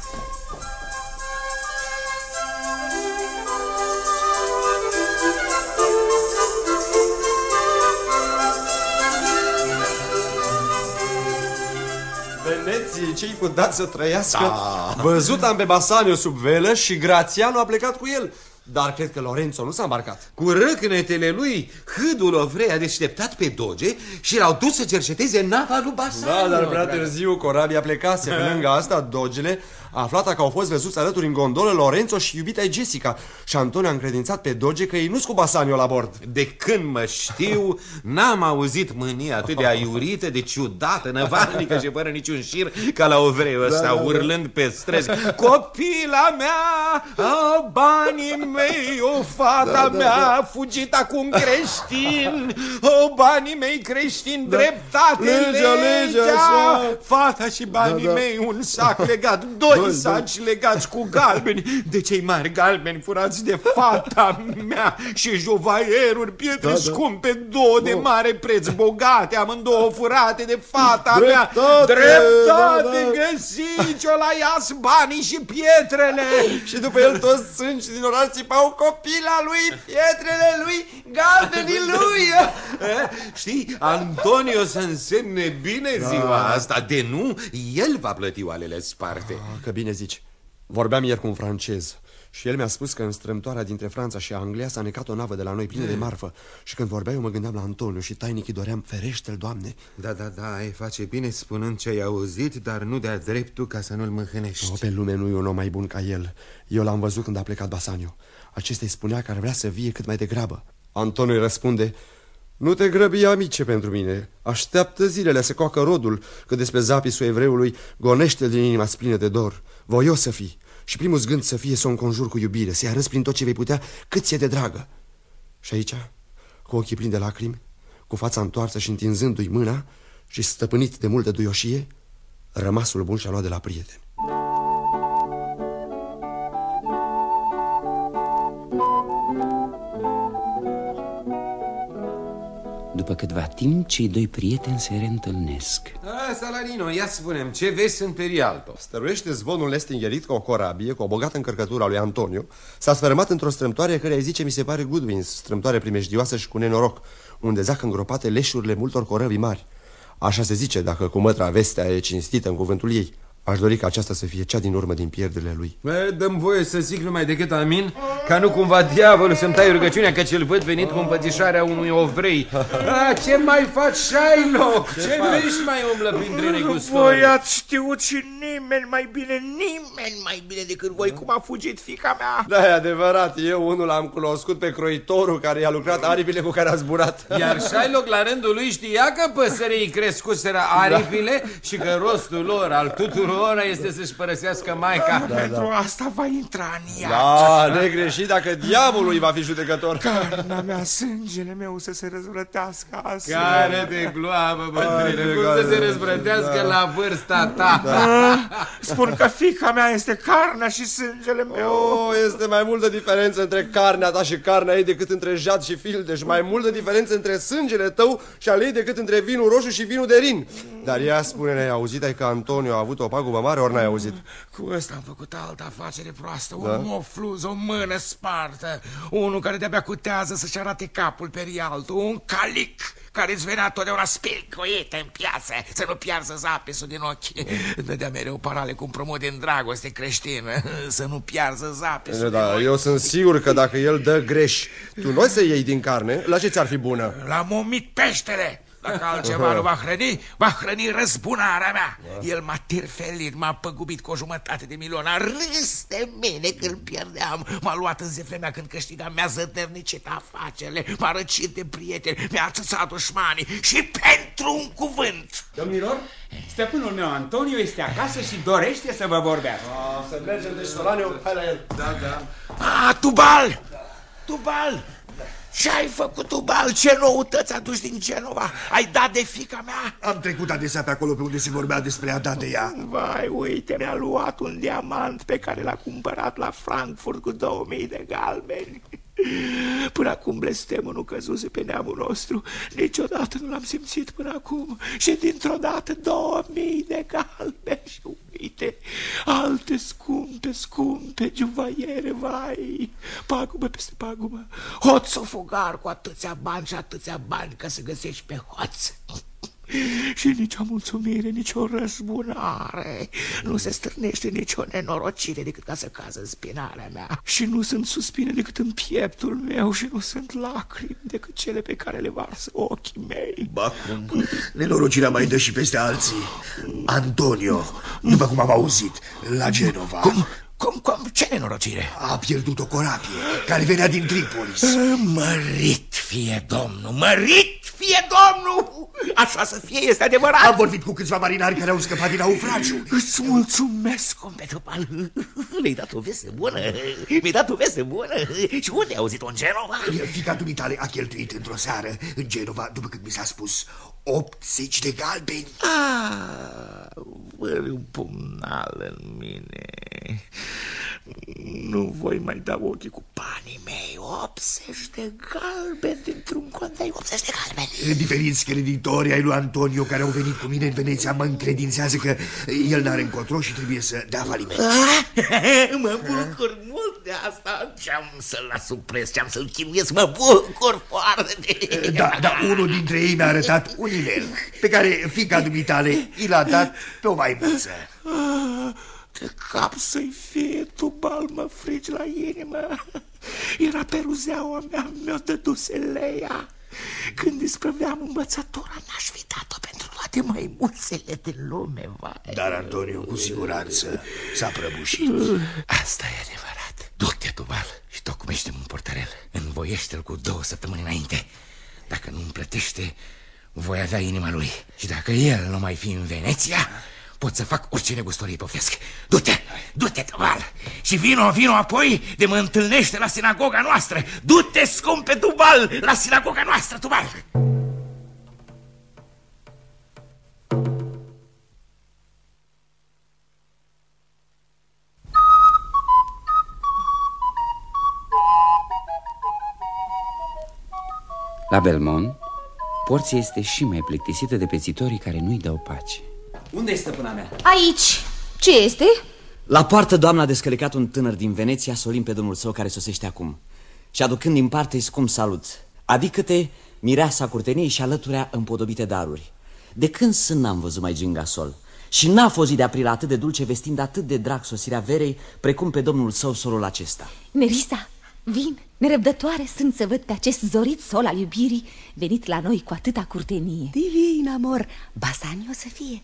Veneții, ce-i putut să trăiască? Da. Văzut am pe Bassanio sub velă și Grațiano a plecat cu el. Dar cred că Lorenzo nu s-a îmbarcat. Cu râcnetele lui, hâdul Ovrei a deșteptat pe doge și l-au dus să cerceteze nava lui Bassanio. Da, dar prea târziu corabia plecase. Pe lângă asta, dogele A aflat că au fost văzuți alături în gondolă Lorenzo și iubita ei Jessica. Și Antonio a încredințat pe Doge că ei nu-s cu Bassanio la bord. De când mă știu, n-am auzit mânie atât de aiurită, de ciudată, năvalnică și fără niciun șir ca la ovreiul ăsta, urlând pe străzi. Copila mea, banii mei, o fata mea, fugit acum creștin, banii mei creștini, dreptate, legea, fata și banii mei, un sac legat, doi saci legați cu galbeni, de cei mari galbeni furați de fata mea și jovaieruri, pietre scumpe, două de mare preț, bogate, amândouă furate de fata mea. Dreptate, găsiți-o la ias banii și pietrele. Și după el toți sângi din oraș țipau copila lui, pietrele lui, galbenii lui. Știi, Antonio să însemne bine ziua asta, de nu, el va plăti oalele sparte. Că bine zici. Vorbeam ieri cu un francez și el mi-a spus că în strâmtoarea dintre Franța și Anglia s-a necat o navă de la noi plină de marfă. Și când vorbeai eu mă gândeam la Antonio și tainic îi doream, ferește-l, Doamne. Da, ai face bine spunând ce ai auzit, dar nu de-a dreptul ca să nu-l mâhânești. Pe lume nu e un om mai bun ca el. Eu l-am văzut când a plecat Bassanio. Acesta îi spunea că ar vrea să vie cât mai degrabă. Antonio îi răspunde: nu te grăbi, amice, pentru mine. Așteaptă zilele să coacă rodul, că despre zapisul evreului gonește din inima plină de dor. Voios să fii. Și primul gând să fie să o înconjur cu iubire, să-i arăți prin tot ce vei putea cât ți-e de dragă. Și aici, cu ochii plini de lacrimi, cu fața întoarsă și întinzându-i mâna și stăpânit de multă duioșie, rămasul bun și-a luat de la prieteni. După câtva timp, cei doi prieteni se reîntâlnesc. Salarino, ia spune-mi, ce vezi în Perialto? Stăruiește zvonul nestingherit că o corabie cu o bogată încărcătură a lui Antonio s-a sfărâmat într-o strâmtoare care îi zice, mi se pare, Goodwins, strâmtoare primejdioasă și cu nenoroc, unde zac îngropate leșurile multor corăbii mari. Așa se zice, dacă cu mătra vestea e cinstită în cuvântul ei. Aș dori ca aceasta să fie cea din urmă din pierderile lui. Dă-mi voie să zic numai decât amin, ca nu cumva diavolul să-mi tai rugăciunea, că ce-l văd venit cu împățișarea unui ovrei. Ce mai faci, Shylock? Ce vești mai umblă printre negustori? Voi ați știut și nimeni mai bine decât voi cum a fugit fiica mea. Da, e adevărat, eu unul am cunoscut pe croitorul care i-a lucrat aripile cu care a zburat. Iar Shylock la rândul lui știa că păsării crescuseră aripile și că rostul lor al tuturor este să-și părăsească maica. Pentru asta va intra în ea. Da, negreșit dacă diavolul îi va fi judecător. Carnea mea, sângele meu să se răzvrătească astfel. Care de gloabă, bătrâne, cum să se răzvrătească la vârsta ta? Spun că fiica mea este carnea și sângele meu. Este mai multă diferență între carnea ta și carnea ei decât între jad și filde. Și mai multă diferență între sângele tău și al ei decât între vinul roșu și vinul de rin. Dar ea spune, ne-ai auzit ai că Antonio a avut o pagubă mare, ori n-ai auzit? Cu ăsta am făcut altă afacere proastă. Un mofluz, o mână spartă, unul care de-abia cutează să-și arate capul pe Rialto, un calic care îți venea totdeauna spilcoiete în piață, să nu piarză zapisul din ochi. Dădea mereu parale cu împrumut din dragoste creștină, să nu piarză zapisul din ochi. Eu sunt sigur că dacă el dă greș, tu nu o să iei din carne, la ce ți-ar fi bună? L-am omit peștele. Dacă altceva nu va hrăni, va hrăni răzbunarea mea. El m-a tirfelit, m-a păgubit cu 250.000, a râs de mine când pierdeam, m-a luat în zeflemea când câștigam, mi-a zădărnicit afacerile, m-a răcit de prieteni, mi-a atâțat dușmanii și pentru un cuvânt. Domnilor, stăpânul meu Antonio este acasă și dorește să vă vorbească. Să mergem, deci, Solaniu, hai la el. Da. Tubal! Tubal! Ce ai făcut, Tubal? Ce noutăți aduci din Genova? Ai dat de fiica mea? Am trecut adesea pe acolo pe unde se vorbea despre a da de ea. Vai, uite, mi-a luat un diamant pe care l-a cumpărat la Frankfurt cu 2000 de galbeni. Până acum blestemul nu căzuse pe neamul nostru. Niciodată nu l-am simțit până acum. Și dintr-o dată 2000 de galbeni. Și uite, alte scumpe juvaiere, vai. Pagubă peste pagubă. Hoțofugar cu atâția bani și atâția bani ca să găsești pe hoț. Și nicio mulțumire, nicio răzbunare. Nu se stârnește nicio nenorocire decât ca să cază în spinarea mea. Și nu sunt suspine decât în pieptul meu. Și nu sunt lacrimi decât cele pe care le varsă ochii mei. Ba cum, nenorocirea mai dă și peste alții. Antonio, După cum am auzit, la Genova. Cum? Ce nenorocire? A pierdut o corabie care venea din Tripolis. Mărit fie Domnul, mărit fie Domnul! Așa să fie, este adevărat. Am vorbit cu câțiva marinari care au scăpat din naufragiu. Îți mulțumesc, compe Topal. Mi-ai dat o veste bună. Mi-ai dat o veste bună. Și unde ai auzit-o, în Genova? Fiica dumitale a cheltuit într-o seară în Genova, după cât mi s-a spus, 80 de galbeni. Un pumnal în mine. Nu voi mai da ochii cu banii mei. 80 de galbeni dintr-un cont, ai 80 de galbeni. Diferiți creditori ai lui Antonio care au venit cu mine în Veneția mă încredințează că el n-are încotro și trebuie să dea faliment. Mă bucur mult de asta. Ce-am să-l asuprez, ce-am să-l chinuiesc, mă bucur foarte. Da, unul dintre ei mi-a arătat un inel pe care fiica dumitale i l-a dat pe o maimuță. De cap să-i fie, Tubal, mă frigi la inimă. Era peruzeaua mea, mi-o dăduse Leia. Când isprăveam învățătura, n-aș fi dat-o pentru toate maimuțele de lume, vai. Dar Antonio cu siguranță s-a prăbușit. Asta e adevărat. Du-te, Tubal, și tocmește-mi un portarel. Învoiește-l cu 2 săptămâni înainte. Dacă nu-mi plătește, voi avea inima lui. Și dacă el nu mai fi în Veneția, pot să fac orice negustorie poftesc. Du-te, Tubal, și vino apoi de mă întâlnește la sinagoga noastră. Du-te, scumpe Tubal, la sinagoga noastră, Tubal. La Belmont, porția este și mai plictisită de pețitorii care nu-i dau pace. Unde este stăpâna mea? Aici. Ce este? La poartă doamna a descălecat un tânăr din Veneția, solim pe domnul său care sosește acum. Și aducând din parte scump salut, adică-te mireasa curteniei și alăturea împodobite daruri. De când sunt n-am văzut mai gingasol. Și n-a fost zi de april atât de dulce, vestind atât de drag sosirea verei, precum pe domnul său solul acesta. Nerissa, vin, nerăbdătoare sunt să văd pe acest zorit sol al iubirii venit la noi cu atâta curtenie. Divin, amor, Basani o să fie.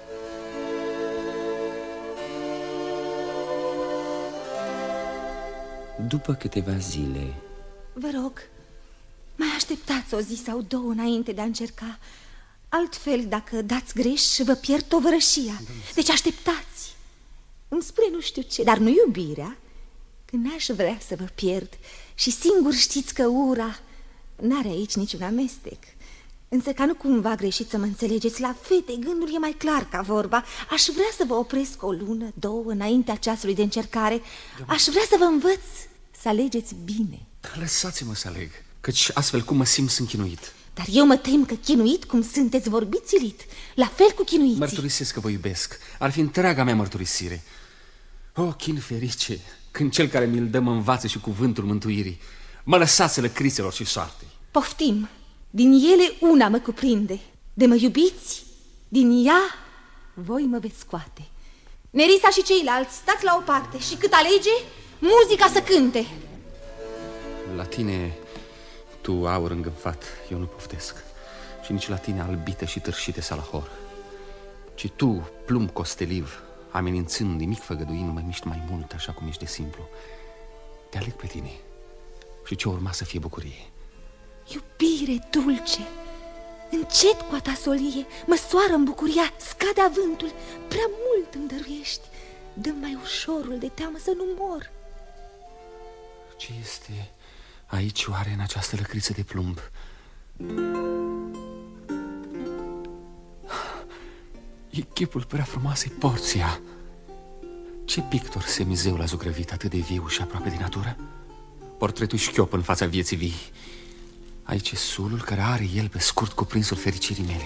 După câteva zile... Vă rog, mai așteptați o zi sau 2 înainte de a încerca. Altfel, dacă dați greș, vă pierd tovărășia. Deci așteptați. Îmi spune nu știu ce, dar nu iubirea, că n-aș vrea să vă pierd. Și singur știți că ura n-are aici niciun amestec. Însă ca nu cumva greșit să mă înțelegeți, la fete gândul e mai clar ca vorba. Aș vrea să vă opresc 1, 2 luni înaintea ceasului de încercare. Aș vrea să vă învăț să alegeți bine. Lăsați-mă să aleg, căci astfel cum mă simt sunt chinuit. Dar eu mă tem că chinuit cum sunteți vorbiți silit, la fel cu chinuiții. Mărturisesc că vă iubesc, ar fi întreaga mea mărturisire. O, chin ferice, când cel care mi-l dă mă învață și cuvântul mântuirii. Mă lăsați lăcrițelor și soartei. Poftim, din ele una mă cuprinde. De mă iubiți, din ea voi mă veți scoate. Nerissa și ceilalți, stați la o parte și cât alege, muzica să cânte. La tine, tu aur îngânfat, eu nu poftesc. Și nici la tine albite și târșite salahor. Ci tu, plumb costeliv, amenințând, nimic făgăduind, mă miști mai mult așa cum ești de simplu. Te aleg pe tine și ce urma să fie bucurie. Iubire dulce, încet cu a ta solie, măsoară-mi bucuria, scade avântul, prea mult îmi dăruiești. Dă-mi mai ușorul de teamă să nu mor. Ce este aici oare în această lăcriță de plumb? E chipul prea frumoasei Porția. Ce pictor semizeu l-a zugrăvit atât de viu și aproape de natură? Portretul șchiop în fața vieții vii. Aici e sulul care are el pe scurt cuprinsul fericirii mele.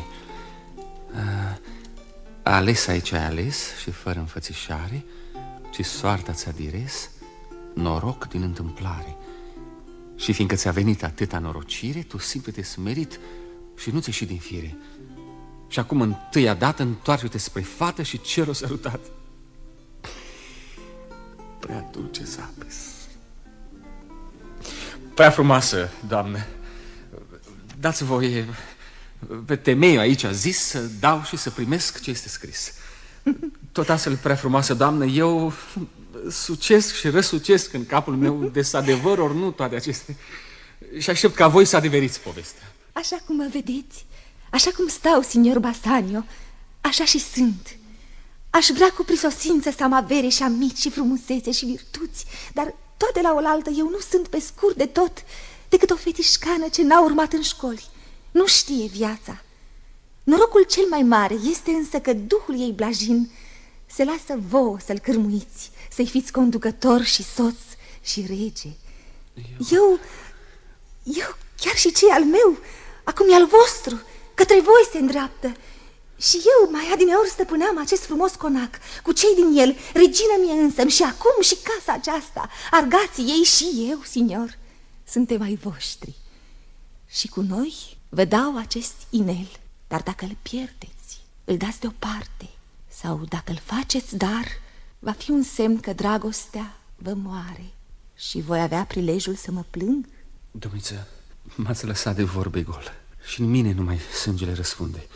Ales aici ai ales și fără înfățișare, ci soarta ți-a dires, noroc din întâmplare. Și fiindcă ți-a venit atâta norocire, tu simplu te smerit și nu ți ieși din fire. Și acum întâia dată întoarce-te spre fată și cer o sărutat. Prea dulce zapes, prea frumoasă, doamnă. Dați voie, pe temeiul aici a zis, să dau și să primesc ce este scris. Tot astfel, prea frumoasă doamnă, eu sucesc și răsucesc în capul meu des adevăr ori nu toate acestea. Și aștept ca voi să adeveriți povestea. Așa cum mă vedeți, așa cum stau, signor Bassanio, așa și sunt. Aș vrea cu prisosință să am avere și amici și frumusețe și virtuți, dar toate la oaltă eu nu sunt pe scurt de tot decât o fetișcană ce n-a urmat în școli. Nu știe viața. Norocul cel mai mare este însă că duhul ei blajin se lasă vouă să-l cârmuiți, să-i fiți conducător și soț și rege. Eu, chiar și cei al meu, acum e al vostru, către voi se îndreaptă. Și eu mai adineori stăpâneam acest frumos conac, cu cei din el, regină mie însă, și acum și casa aceasta, argații ei și eu, signor, suntem ai voștri. Și cu noi vă dau acest inel, dar dacă îl pierdeți, îl dați deoparte, sau dacă îl faceți dar, va fi un semn că dragostea vă moare și voi avea prilejul să mă plâng. Domniță, m-ați lăsat de vorbe gol și în mine numai sângele răspunde.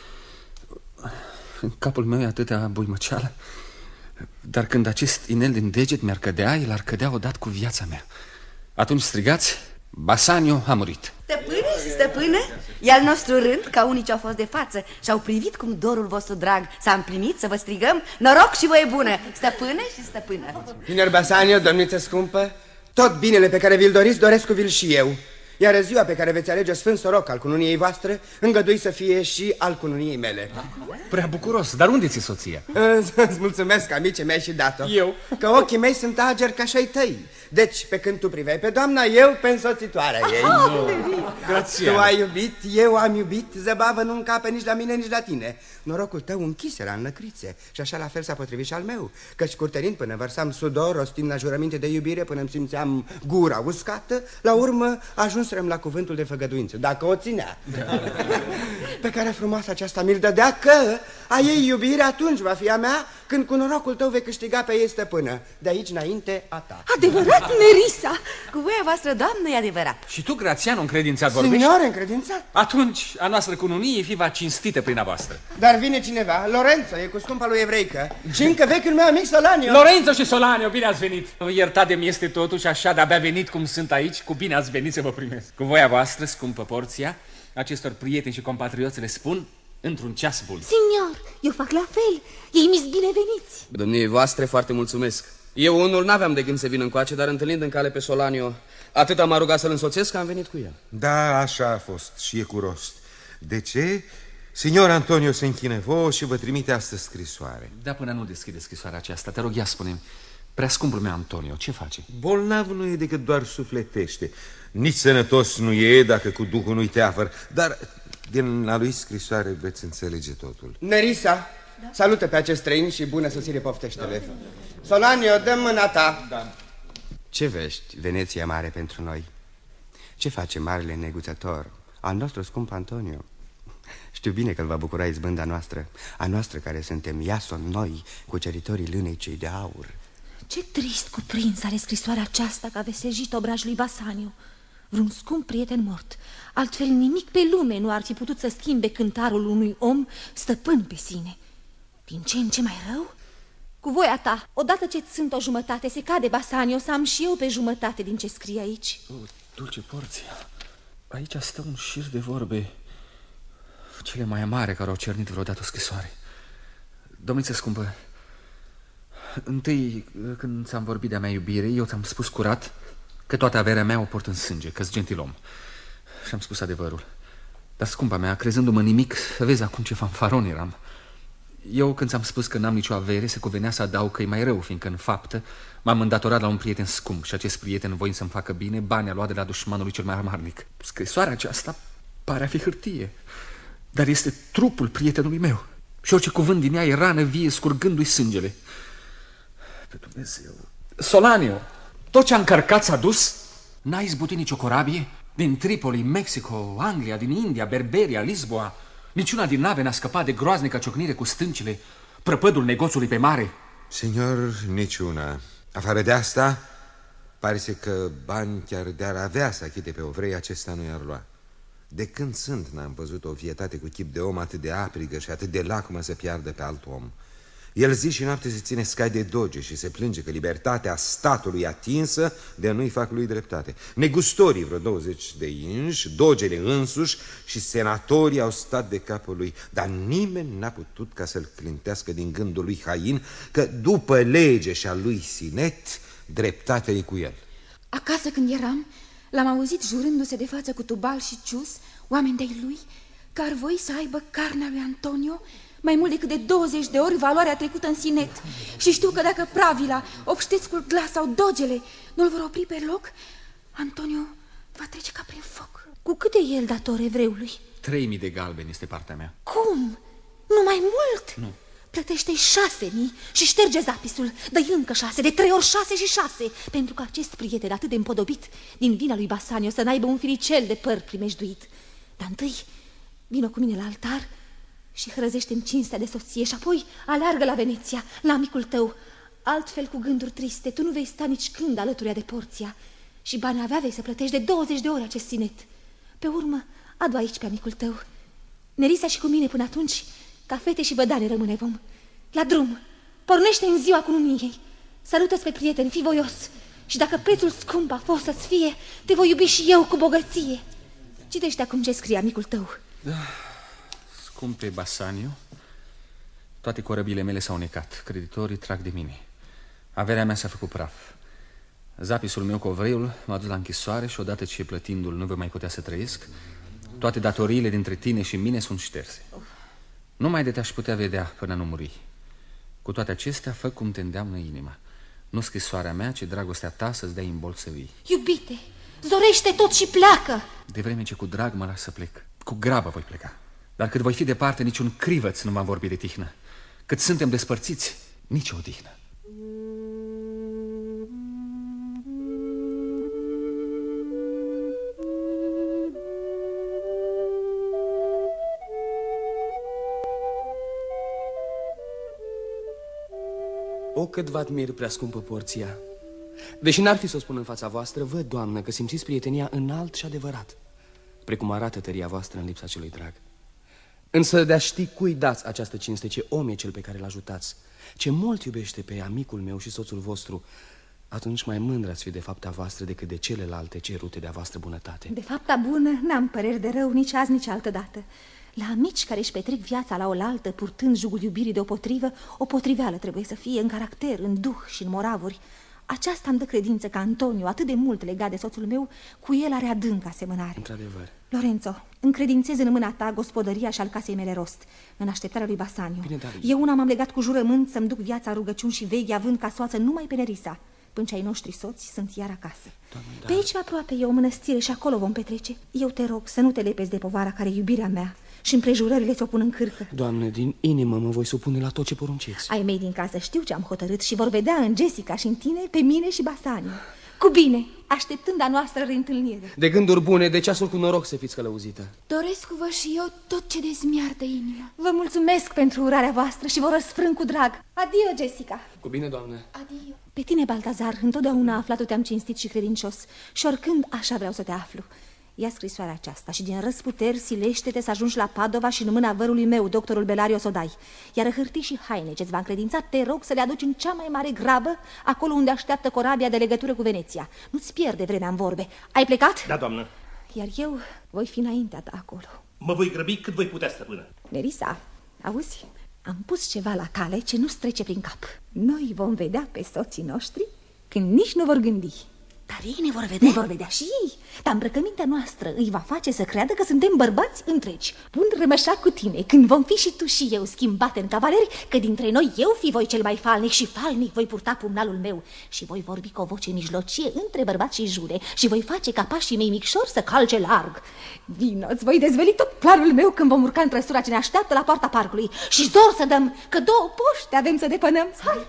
În capul meu e atâtea buimăceală, dar când acest inel din deget mi-ar cădea, el ar cădea odată cu viața mea. Atunci strigați, Bassanio a murit. Stăpâne și stăpână, e al nostru rând ca unii ce au fost de față și-au privit cum dorul vostru drag s-a împlinit să vă strigăm noroc și voie bună, stăpâne și stăpână. Signor Bassanio, domniță scumpă, tot binele pe care vi-l doriți, doresc cu vi-l și eu. Iar ziua pe care veți alege sfânt soroc al cununiei voastre, îngădui să fie și al cununiei mele. Prea bucuros, dar unde ți-e soția? Îți mulțumesc, amice, mi-ai și dat-o. Eu? Că ochii mei sunt ageri ca și-ai tăi. Deci, pe când tu priveai pe doamna, eu pe însoțitoarea ei. Grație. Tu ai iubit, eu am iubit, zăbavă nu încape nici la mine, nici la tine. Norocul tău închis era în lăcrițe și așa la fel s-a potrivit și al meu. Căci curtenind până vărsam sudor, rostind la jurăminte de iubire, până îmi simțeam gura uscată, la urmă ajunserăm la cuvântul de făgăduință, dacă o ținea. Pe care frumoasa aceasta mi-l dădea că a ei iubire atunci va fi a mea, când cu norocul tău vei câștiga pe ei stăpână. De aici înainte a ta. Adevărat, Nerissa? Cu voia voastră, doamnă, e adevărat. Și tu, Grațiano, încredințat vorbești? Signore, încredințat? Atunci a noastră cununie fi va cinstită prin a voastră. Dar vine cineva, Lorenzo, e cu scumpa lui evreică și încă vechiul meu amic Solanio. Lorenzo și Solanio, bine ați venit. Iertat de-mi este totuși așa, de-abia venit cum sunt aici, cu bine ați venit să vă primesc. Cu voia voastră, scumpă Porția, acestor prieteni și compatrioți le spun într-un ceas bun. Signor, eu fac la fel, ei mi-s bineveniți. Domniei voastre, foarte mulțumesc. Eu unul n-aveam de gând să vin încoace, dar întâlnind în cale pe Solanio, atât m-a rugat să-l însoțesc că am venit cu el. Da, așa a fost și e cu rost. De ce? Signor Antonio se închine vouă și vă trimite astăzi scrisoare. Da, până nu deschide scrisoarea aceasta, te rog, ia spune-mi, prea scumpul meu Antonio, ce face? Bolnav nu e decât doar sufletește. Nici sănătos nu e dacă cu duhul nu-i teafăr. Dar din a lui scrisoare veți înțelege totul. Nerissa, da? Salută pe acest străin și bună sosire, poftește-le. Da. Solanio, dă mâna ta. Da. Ce vești, Veneția mare, pentru noi? Ce face marele negociator, al nostru scump Antonio? Știu bine că îl va bucura izbânda noastră, a noastră care suntem Iason noi, cuceritorii lânei cei de aur. Ce trist cuprins are scrisoarea aceasta că a vesejit obrajul lui Bassanio. Vreun scump prieten mort. Altfel nimic pe lume nu ar fi putut să schimbe cântarul unui om stăpân pe sine. Din ce în ce mai rău? Cu voia ta, odată ce-ți sunt o jumătate, se cade Bassanio să am și eu pe jumătate din ce scrie aici. Dulce Porția, aici stă un șir de vorbe, cele mai amare care au cernit vreodată o scrisoare. Domniță scumpă, întâi, când ți-am vorbit de-a mea iubire, eu ți-am spus curat că toată averea mea o port în sânge, că-s gentilom. Și am spus adevărul. Dar, scumpa mea, crezându-mă nimic, vezi acum ce fanfaron eram. Eu, când ți-am spus că n-am nicio avere, se cuvenea să adaug că e mai rău, fiindcă, în faptă, m-am îndatorat la un prieten scump și acest prieten, voind să-mi facă bine, banii a luat de la dușmanului cel mai amarnic. Scrisoarea aceasta pare a fi hârtie, dar este trupul prietenului meu și orice cuvânt din ea e rană vie, scurgându-i sângele. Pe Dumnezeu... Solanio, tot ce-a încărcat s-a dus? N-a izbutit nicio corabie? Din Tripoli, Mexico, Anglia, din India, Berberia, Lisboa. Niciuna din nave n-a scăpat de groaznica ciocnire cu stâncile, prăpădul negoțului pe mare. Senior, niciuna. Afară de asta, pare că bani chiar de-ar avea să achite pe ovrei, acesta nu i-ar lua. De când sunt n-am văzut o vietate cu chip de om atât de aprigă și atât de lacmă să piardă pe alt om. El zi și noapte se ține scai de doge și se plânge că libertatea statului atinsă de nu-i fac lui dreptate. Negustorii, vreo 20 de inși, dogele însuși și senatorii au stat de capul lui, dar nimeni n-a putut ca să-l clintească din gândul lui Hain că după lege și a lui Sinet, dreptatea e cu el. Acasă când eram, l-am auzit jurându-se de față cu Tubal și Cius, oameni de-ai lui, că ar voi să aibă carnea lui Antonio mai mult decât de 20 de ori valoarea trecută în Sinet. Și știu că dacă Pravila, Obștețul Glas sau Dogele nu-l vor opri pe loc, Antonio va trece ca prin foc. Cu cât e el dator evreului? 3000 de galbeni este partea mea. Cum? Nu mai mult? Nu. Plătește 6000 și șterge zapisul. Dă-i încă 6, de 3 ori 6 și 6. Pentru că acest prieten atât de împodobit din vina lui Basanio să n-aibă un firicel de păr primejduit. Dar întâi vină cu mine la altar și hrăzește-mi cinstea de soție și apoi aleargă la Veneția, la amicul tău. Altfel, cu gânduri triste, tu nu vei sta nici când alături de Porția și bani avea vei să plătești de 20 de ori acest Sinet. Pe urmă, adu aici pe amicul tău. Nerisa și cu mine până atunci, ca fete și bădane rămâne vom. La drum, pornește în ziua cununiei. Salută-ți pe prieten, fii voios. Și dacă prețul scump a fost să-ți fie, te voi iubi și eu cu bogăție. Citește acum ce scrie amicul tău. Da. Scumpe Basanio, toate corăbile mele s-au necat. Creditorii trag de mine. Averea mea s-a făcut praf. Zapisul meu cu ovreiul m-a dus la închisoare și odată ce plătindu-l nu voi mai putea să trăiesc, toate datoriile dintre tine și mine sunt șterse. Numai de te-aș putea vedea până nu muri. Cu toate acestea, fă cum te îndeamnă inima. Nu scrisoarea mea, ci dragostea ta să-ți dea imbold să vii. Iubite, zorește tot și pleacă. De vreme ce cu drag mă las să plec, cu grabă voi pleca. Dar cât voi fi departe, niciun crivăț nu va vorbi de tihnă. Cât suntem despărțiți, nici o odihnă. O, cât vă admir, prea scumpă Porția. Deși n-ar fi să o spun în fața voastră, văd, doamnă, că simțiți prietenia înalt și adevărat, precum arată tăria voastră în lipsa celui drag. Însă de-a ști cui dați această cinste, ce om e cel pe care l-ajutați, ce mult iubește pe amicul meu și soțul vostru, atunci mai mândră ați fi de fapta voastră decât de celelalte cerute de-a voastră bunătate. De fapta bună n-am păreri de rău nici azi, nici altădată. La amici care își petrec viața la oaltă, purtând jugul iubirii deopotrivă, o potriveală trebuie să fie în caracter, în duh și în moravuri. Aceasta îmi dă credință că Antonio, atât de mult legat de soțul meu, cu el are adâncă asemănare. Într-adevăr. Lorenzo, încredințez în mâna ta gospodăria și al casei mele Rost, în așteptarea lui Basanio. Bine, dar... Eu una m-am legat cu jurământ să-mi duc viața în rugăciuni și veghe, având ca soață numai pe Nerisa, până ce ai noștri soți sunt iar acasă. Doamne, da. Pe aici aproape e o mănăstire și acolo vom petrece. Eu te rog să nu te lepezi de povara care e iubirea mea și împrejurările ți-o pun în cârcă. Doamne, din inimă mă voi supune la tot ce porunciți. Ai mei din casă știu ce am hotărât și vor vedea în Jessica și în tine pe mine și Basanio. Cu bine, așteptând a noastră reîntâlnire. De gânduri bune, de ceasuri cu noroc să fiți călăuzită. Doresc-vă și eu tot ce dezmiartă inima. Vă mulțumesc pentru urarea voastră și vă răsfrâng cu drag. Adio, Jessica. Cu bine, doamne. Adio. Pe tine, Baltazar, întotdeauna aflatul te-am cinstit și credincios și oricând așa vreau să te aflu. Ia scrisoarea aceasta și din răsputeri silește-te să ajungi la Padova și în mâna vărului meu, doctorul Belario Sodai. Iar hârtii și haine ce-ți va încredința, te rog să le aduci în cea mai mare grabă, acolo unde așteaptă corabia de legătură cu Veneția. Nu-ți pierde vremea în vorbe. Ai plecat? Da, doamnă. Iar eu voi fi înaintea ta acolo. Mă voi grăbi cât voi putea, stăpână. Nerisa, auzi? Am pus ceva la cale ce nu-ți trece prin cap. Noi vom vedea pe soții noștri când nici nu vor gândi. Dar ei ne vor vedea. Ne vor vedea și ei. Dar îmbrăcămintea noastră îi va face să creadă că suntem bărbați întregi. Pun rămășa cu tine când vom fi și tu și eu schimbate în cavaleri, că dintre noi eu fi voi cel mai falnic și falnic voi purta pumnalul meu. Și voi vorbi cu o voce mijlocie între bărbați și jure și voi face ca pașii mei micșori să calce larg. Vino, îți voi dezveli tot planul meu când vom urca în trăsura ce ne așteaptă la poarta parcului. Și zor să dăm, că 2 poște avem să depănăm. Hai!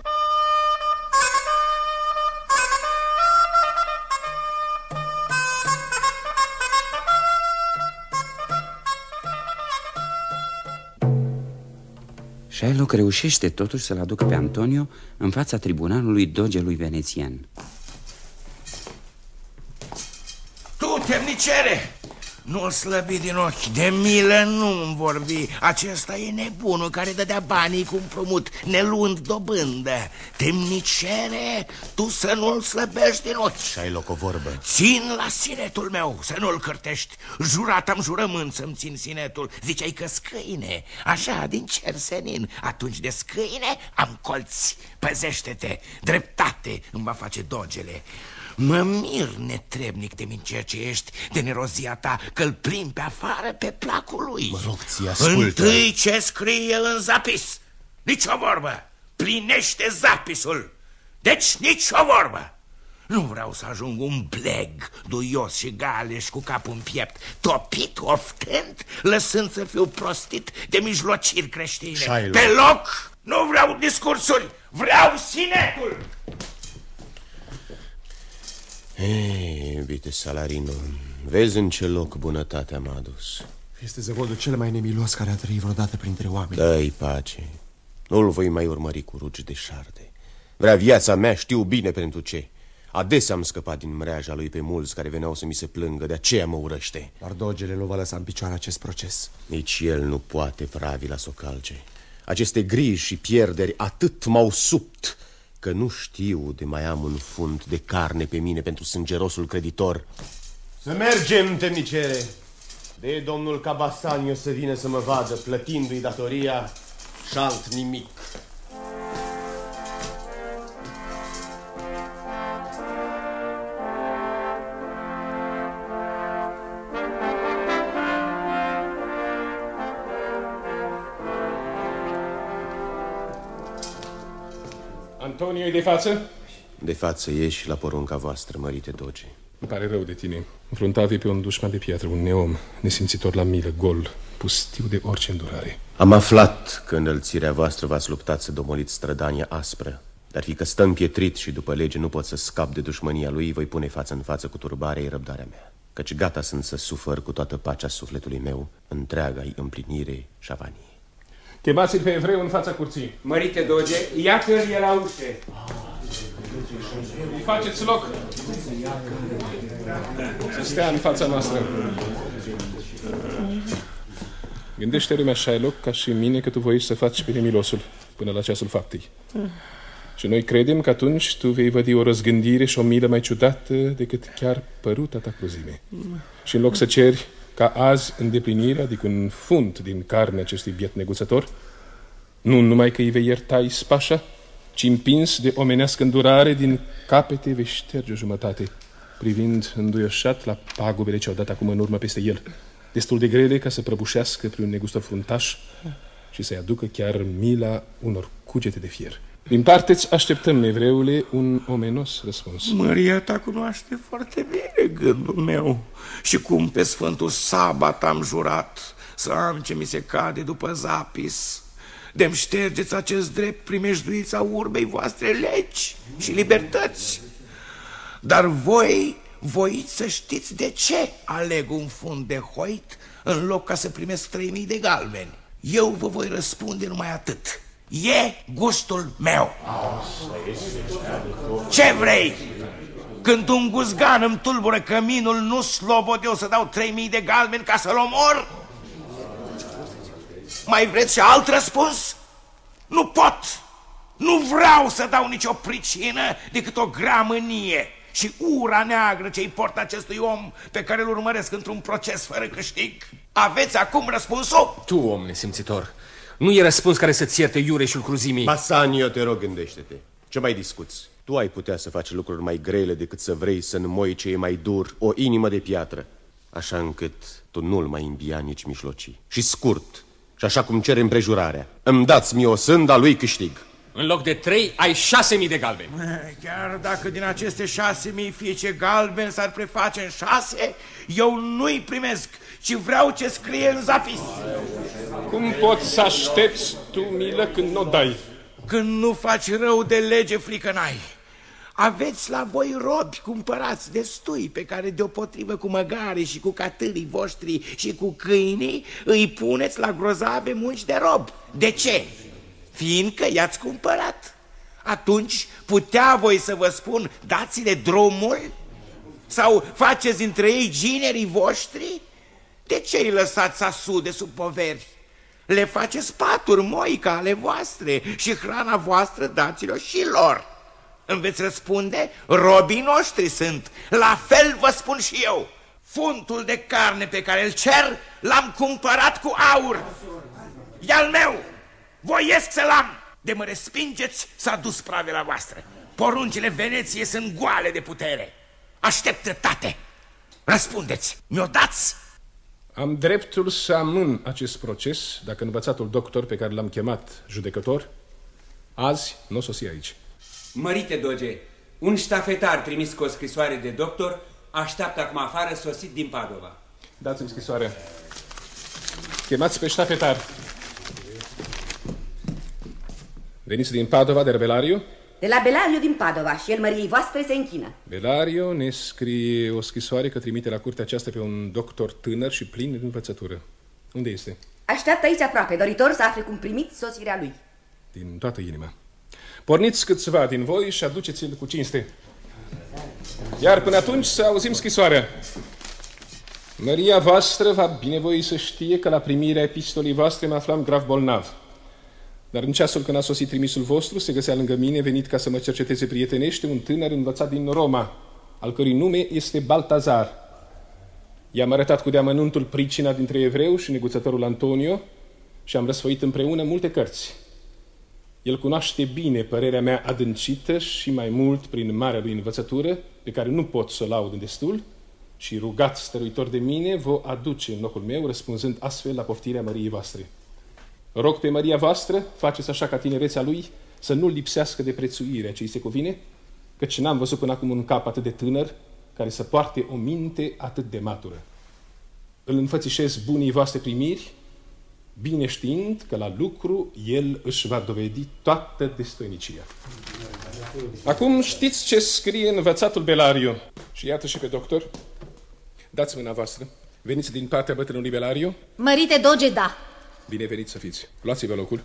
Shylock reușește totuși să-l aducă pe Antonio în fața tribunalului dogelui venețian. Tu, temnicere, Nu-l slăbi din ochi, de milă nu-mi vorbi. Acesta e nebunul care dădea banii cu împrumut, ne luând dobândă. Temnicere, tu să nu-l slăbești din ochi. Și ai loc o vorbă. Țin la sinetul meu, să nu-l cârtești. Jurat am jurământ să-mi țin sinetul. Ziceai că scâine, așa, din cer senin. Atunci de scâine am colți. Păzește-te, dreptate îmi va face dogele. Mă mir, netrebnic temnicer ce ești, de nerozia ta, că-l plimbi pe afară pe placul lui. Mă rog, ție, ascultă. Întâi ce scrie în zapis. Nici o vorbă. Plinește zapisul. Deci nici o vorbă. Nu vreau să ajung un bleg, duios și galeș cu capul în piept, topit, oftând, lăsând să fiu prostit de mijlociri creștine. Pe loc nu vreau discursuri, vreau sinetul. Ei, iubite Salarino, vezi în ce loc bunătatea m-a adus. Este zăvodul cel mai nemilos care a trăit vreodată printre oameni. Dă-i pace. Nu-l voi mai urmări cu rugi de șarde. Vrea viața mea, știu bine pentru ce. Adesea am scăpat din mreaja lui pe mulți care veneau să mi se plângă, de aceea mă urăște. Dar dogele nu va lăsa în picioare acest proces. Nici el nu poate pravila să o calce. Aceste griji și pierderi atât m-au supt că nu știu de mai am un fund de carne pe mine pentru sângerosul creditor. Să mergem, temnicere. De domnul Cabasaniu să vină să mă vadă, plătindu-i datoria și alt nimic. Antonio e de față? De față ieși la porunca voastră, mărite doge. Îmi pare rău de tine. Înfruntat pe un dușman de piatră, un neom, nesimțitor la milă, gol, pustiu de orice îndurare. Am aflat că înălțirea voastră v-ați luptat să domoliți strădania aspră. Dar fiindcă stă împietrit și după lege nu pot să scap de dușmânia lui, voi pune față în față cu turbarea răbdarea mea. Căci gata sunt să sufăr cu toată pacea sufletului meu întreaga-i împlinire și avanie. Chemați-l pe evreu în fața curții. Mărite doge, iată-l e la ușe. Îi faceți loc să stea în fața noastră. Gândește lumea, Shylock, ca și mine, că tu voiești să faci pe nemilosul până la ceasul faptei. Și noi credem că atunci tu vei vădi o răzgândire și o milă mai ciudată decât chiar păruta ta cruzime. Și în loc să ceri ca azi îndeplinirea, adică un fund din carne acestui biet neguțător, nu numai că îi vei ierta ispașa, ci împins de omenească îndurare din capete vei șterge o jumătate, privind înduioșat la pagubele ce au dat acum în urmă peste el, destul de grele ca să prăbușească prin un negustor fruntaș și să-i aducă chiar mila unor cugete de fier. Din parte-ți așteptăm, evreule, un omenos răspuns. Măria ta cunoaște foarte bine gândul meu și cum pe Sfântul Sabat am jurat să am ce mi se cade după zapis. De-mi ștergeți acest drept, primejduiți a urbei voastre legi și libertăți. Dar voi voiți să știți de ce aleg un fund de hoit în loc ca să primesc 3000 de galbeni. Eu vă voi răspunde numai atât. E gustul meu. Ce vrei? Când un guzgan îmi tulbură căminul, nu slobod eu să dau 3000 de galbeni ca să-l omor? Mai vreți și alt răspuns? Nu pot. Nu vreau să dau nicio pricină decât o grea mânie și ura neagră ce-i port acestui om pe care îl urmăresc într-un proces fără câștig. Aveți acum răspunsul? Tu, om nesimțitor, nu e răspuns care să-ți ierte iureșul cruzimii. Bassanio, te rog, gândește-te. Ce mai discuți? Tu ai putea să faci lucruri mai grele decât să vrei să înmoi ce e mai dur, o inimă de piatră, așa încât tu nu-l mai îmbia nici mijlocii. Și scurt, și așa cum cere împrejurarea, îmi dați mie o sânda lui câștig. În loc de 3, ai 6.000 de galbeni. Chiar dacă din aceste 6.000 fiice galbeni s-ar preface în 6, eu nu-i primesc, ci vreau ce scrie în zapis. Cum poți să aștepți tu milă când nu o dai? Când nu faci rău de lege, frică n-ai. Aveți la voi robi cumpărați destui pe care deopotrivă cu măgare și cu catârii voștri și cu câinii îi puneți la grozave munci de rob. De ce? Fiindcă i-ați cumpărat. Atunci putea voi să vă spun, dați-le drumul? Sau faceți între ei ginerii voștri? De ce îi lăsați să asude sub poveri? Le faceți paturi moi ca ale voastre și hrana voastră dați-le și lor. Îmi veți răspunde? Robii noștri sunt. La fel vă spun și eu. Funtul de carne pe care îl cer l-am cumpărat cu aur. E al meu. Voiesc să-l am. De mă respingeți, s-a dus pravila voastră. Poruncile Veneției sunt goale de putere. Aștept dreptate. Răspundeți. Mi-o dați? Am dreptul să amân acest proces dacă învățatul doctor pe care l-am chemat judecător azi nu o sosi aici. Mărite doge, un ștafetar trimis cu o scrisoare de doctor așteaptă acum afară, sosit din Padova. Dați-mi scrisoarea. Chemați pe ștafetar. Veniți din Padova, de la Belario? De la Belario din Padova și el măriei voastre se închină. Belario ne scrie o scrisoare că trimite la curtea aceasta pe un doctor tânăr și plin de învățătură. Unde este? Așteaptă aici aproape, doritor să afle cum primiți sosirea lui. Din toată inima. Porniți câțiva din voi și aduceți-l cu cinste. Iar până atunci să auzim scrisoarea. Măria voastră va binevoi să știe că la primirea epistolii voastre mă aflam grav bolnav. Dar în ceasul când a sosit trimisul vostru, se găsea lângă mine, venit ca să mă cerceteze prietenește, un tânăr învățat din Roma, al cărui nume este Baltazar. I-am arătat cu deamănuntul pricina dintre evreu și neguțătorul Antonio și am răsfoit împreună multe cărți. El cunoaște bine părerea mea adâncită și mai mult prin marea lui învățătură, pe care nu pot să o laud în destul, și rugat stăruitor de mine, vă aduce în locul meu, răspunzând astfel la poftirea măriei voastre. Rog pe Maria voastră, faceți așa ca tinerețea lui să nu lipsească de prețuirea ce îi se cuvine, căci n-am văzut până acum un cap atât de tânăr care să poarte o minte atât de matură. Îl înfățișez bunii voastre primiri, bine știind că la lucru el își va dovedi toată destoinicia. Acum știți ce scrie învățatul Belario. Și iată și pe doctor. Dați mâna voastră. Veniți din partea bătrânului Belario. Mărite doge, da. Bine venit să fiți. Luați-vă locul.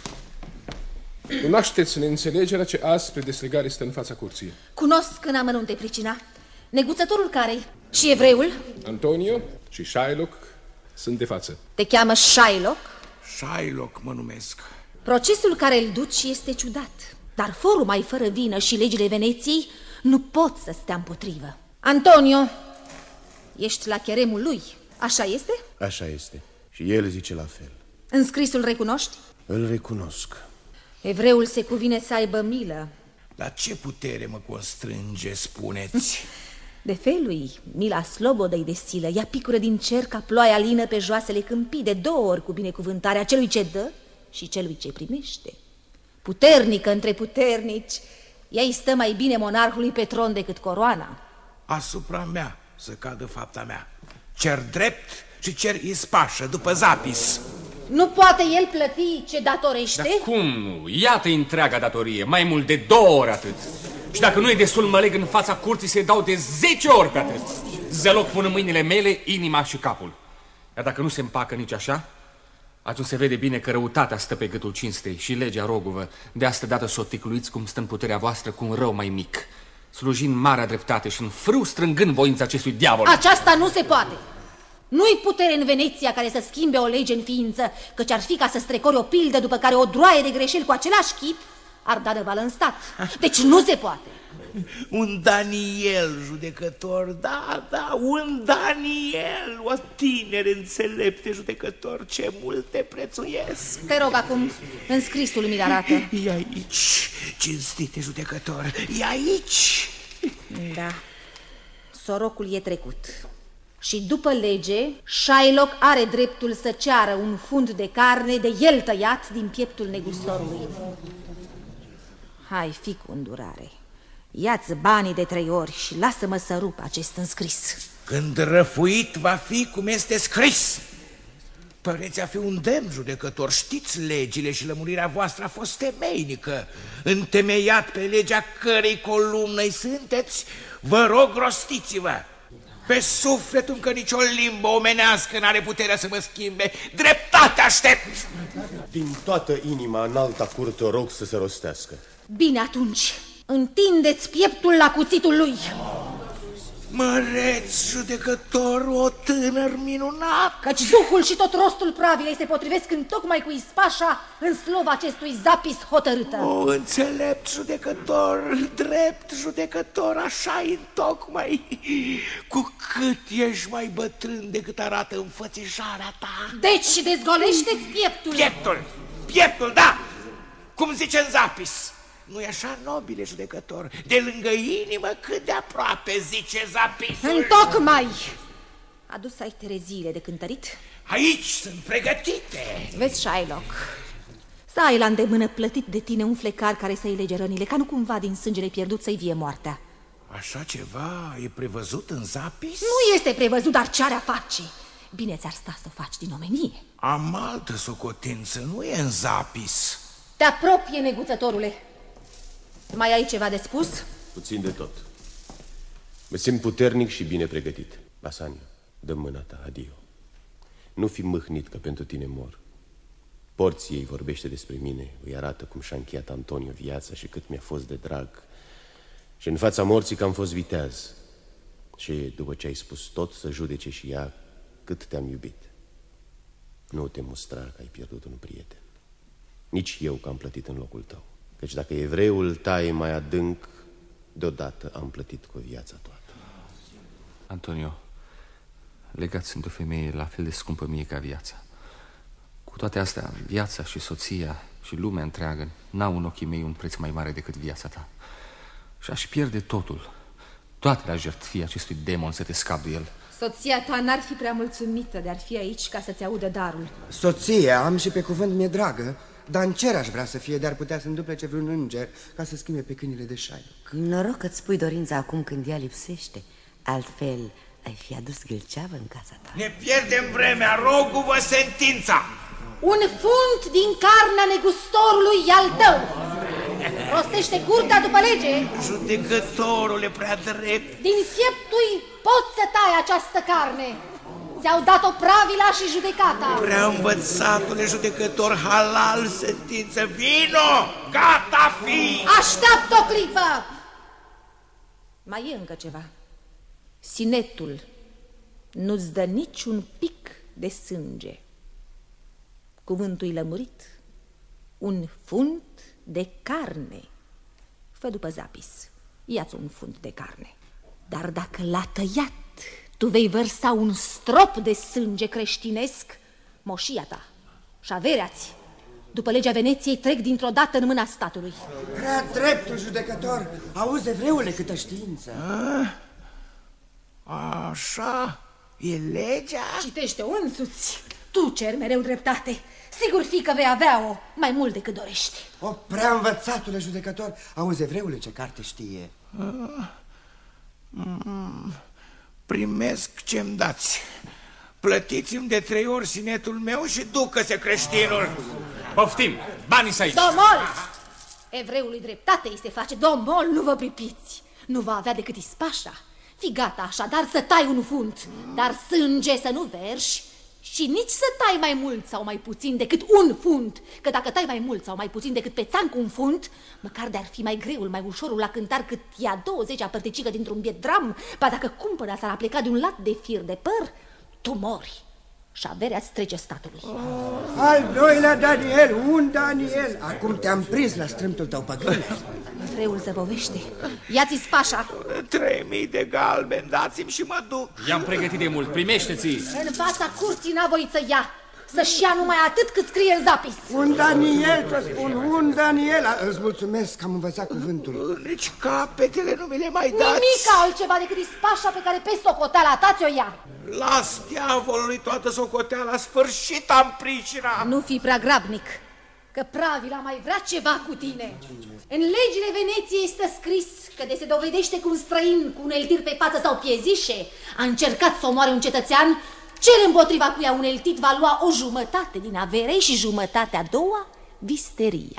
Cunoașteți neînțelegerea ce azi spre deslegare stă în fața curții. Cunosc în amănunte pricina. Neguțătorul care-i? Și evreul? Antonio și Shylock sunt de față. Te cheamă Shylock? Shylock mă numesc. Procesul care îl duci este ciudat, dar forul mai fără vină și legile Veneției nu pot să stea împotrivă. Antonio, ești la cheremul lui, așa este? Așa este. Și el zice la fel. Înscrisul recunoști? Îl recunosc. Evreul se cuvine să aibă milă. La ce putere mă constrânge, spuneți? De felui, mila slobodă-i destilă, ea picură din cer ca ploaia lină pe joasele câmpii, de 2 ori cu binecuvântarea celui ce dă și celui ce primește. Puternică între puternici, ea îi stă mai bine monarhului pe tron decât coroana. Asupra mea să cadă fapta mea. Cer drept și cer ispașă după zapis. Nu poate el plăti ce datorește? Dar cum nu? Iată întreaga datorie, mai mult de 2 ori atât. Și dacă nu e destul, mă leg în fața curții să-i dau de 10 ori pe atât. Zăloc pun în mâinile mele inima și capul. Iar dacă nu se împacă nici așa, atunci se vede bine că răutatea stă pe gâtul cinstei și legea roguvă. De asta dată s-o ticluiți cum stă în puterea voastră cu un rău mai mic, slujind marea dreptate și în frâu strângând voința acestui diavol. Aceasta nu se poate. Nu-i putere în Veneția care să schimbe o lege în ființă, căci ar fi ca să strecori o pildă după care o droaie de greșeli cu același chip ar da răvală în stat. Deci nu se poate. Un Daniel judecător, da, un Daniel, o tinere înțelepte judecător, ce multe prețuiesc. Te rog acum, înscrisul mi-l arată. E aici, cinstite judecător, e aici. Da, sorocul e trecut. Și după lege, Shylock are dreptul să ceară un fund de carne de el tăiat din pieptul negustorului. Hai, fi cu îndurare. Ia-ți banii de 3 ori și lasă-mă să rup acest înscris. Când răfuit va fi cum este scris. Păreți a fi un demn judecător, știți legile și lămurirea voastră a fost temeinică. Întemeiat pe legea cărei columnă-i sunteți, vă rog, rostiți-vă. Pe sufletul că nicio limbă omenească n-are puterea să mă schimbe. Dreptate aștept! Din toată inima în alta curte o rog să se rostească. Bine atunci, întindeți pieptul la cuțitul lui. Măreț judecător, o tânăr minunat. Căci duhul și tot rostul pravilei se potrivesc întocmai cu ispașa în slova acestui Zapis hotărâtă. O, înțelept judecător, drept judecător, așa-i întocmai. Cu cât ești mai bătrân decât arată înfățișarea ta. Deci dezgolește-ți pieptul. Pieptul, da! Cum zice în Zapis. Nu-i așa, nobile judecător? De lângă inimă, cât de aproape, zice Zapisul. Întocmai! Adus ai tereziile de cântărit? Aici sunt pregătite. Vezi, Shylock, să ai la îndemână plătit de tine un flecar care să-i lege rănile, ca nu cumva din sângele pierdut să-i vie moartea. Așa ceva e prevăzut în Zapis? Nu este prevăzut, dar ce-ar face? Bine ți-ar sta să o faci din omenie. Am altă socotință, nu e în Zapis. Te apropie, neguțătorule. Mai ai ceva de spus? Puțin de tot. Mă simt puternic și bine pregătit. Bassanio, dă mâna ta, adio. Nu fi mâhnit că pentru tine mor. Porții ei vorbește despre mine, îi arată cum și-a încheiat Antonio viața și cât mi-a fost de drag. Și în fața morții că am fost viteaz. Și după ce ai spus tot, să judece și ea cât te-am iubit. Nu te mustra că ai pierdut un prieten. Nici eu că am plătit în locul tău. Căci dacă evreul taie mai adânc, deodată am plătit cu viața toată. Antonio, legați sunt o femeie la fel de scumpă mie ca viața. Cu toate astea, viața și soția și lumea întreagă n-au în ochii mei un preț mai mare decât viața ta. Și aș pierde totul, toate la jertfii acestui demon să te scapi de el. Soția ta n-ar fi prea mulțumită de ar fi aici ca să-ți audă darul. Soția am și pe cuvânt mi-e dragă, dar în cer aș vrea să fie, de-ar putea să înduplece vreun înger ca să schimbe pe câinile de Shylock. Noroc că-ți spui dorința acum când ea lipsește, altfel ai fi adus gâlceavă în casa ta. Ne pierdem vremea, rogu-vă sentința. Un funt din carnea negustorului e al tău. Rostește curtea după lege. Judecătorule prea drept. Din pieptui poți să tai această carne. Ți-au dat-o pravila și judecata. Prea învățatule judecător, halal sentință, vino, gata fi. Așteaptă o clipă. Mai e încă ceva. Sinetul nu-ți dă niciun pic de sânge. Cuvântul lămurit. Un funt de carne. Fă după Zapis. Ia-ți un funt de carne. Dar dacă l-a tăiat, tu vei vărsa un strop de sânge creștinesc. Moșia ta și averea-ți, după legea Veneției, trec dintr-o dată în mâna statului. Prea dreptul judecător. Auzi, evreule, câtă știință. Așa e legea? Citește-o însuți. Tu ceri mereu dreptate. Sigur fi că vei avea-o mai mult decât dorești. O, prea învățatule judecător. Auzi, evreule, ce carte știe. Primesc ce-mi dați. Plătiți-mi de 3 ori sinetul meu și ducă-se creștinul. Poftim, banii aici. Domol! Evreului dreptate îi se face. Domol, nu vă pripiți. Nu va avea decât ispașa. Fi gata așadar să tai un funt, dar sânge să nu verși. Și nici să tai mai mult sau mai puțin decât un funt. Că dacă tai mai mult sau mai puțin decât pe țanc un funt, măcar de-ar fi mai greul, mai ușorul la cântar cât ia 20-a părticică dintr-un biet dram, ba dacă cumpăra s-ar apleca de un lat de fir de păr, tu mori și averea-ți trece statului. Al doilea Daniel, un Daniel. Acum te-am prins la strâmtul tău păgân. Evreul zăbovește. Ia-ți ispașa. 3000 de galbeni, dați-mi și mă duc. I-am pregătit de mult, primește-ți. În fața curții n-a voit să ia. Să-și ia numai atât cât scrie în Zapis. Un Daniel, să spun, un Daniel. Îți mulțumesc că am învățat cuvântul. Nici capetele nu mi le mai dați. Nimic altceva decât ispașa pe care pe socoteala ta ți-o ia. Las diavolului toată socoteala, sfârșit am pricina. Nu fi prea grabnic, că pravila mai vrea ceva cu tine. În legile Veneției este scris că de se dovedește că un străin cu un eltir pe față sau piezișe a încercat să omoare un cetățean, cel împotriva cuia un eltit va lua o jumătate din avere și jumătatea a doua visteria.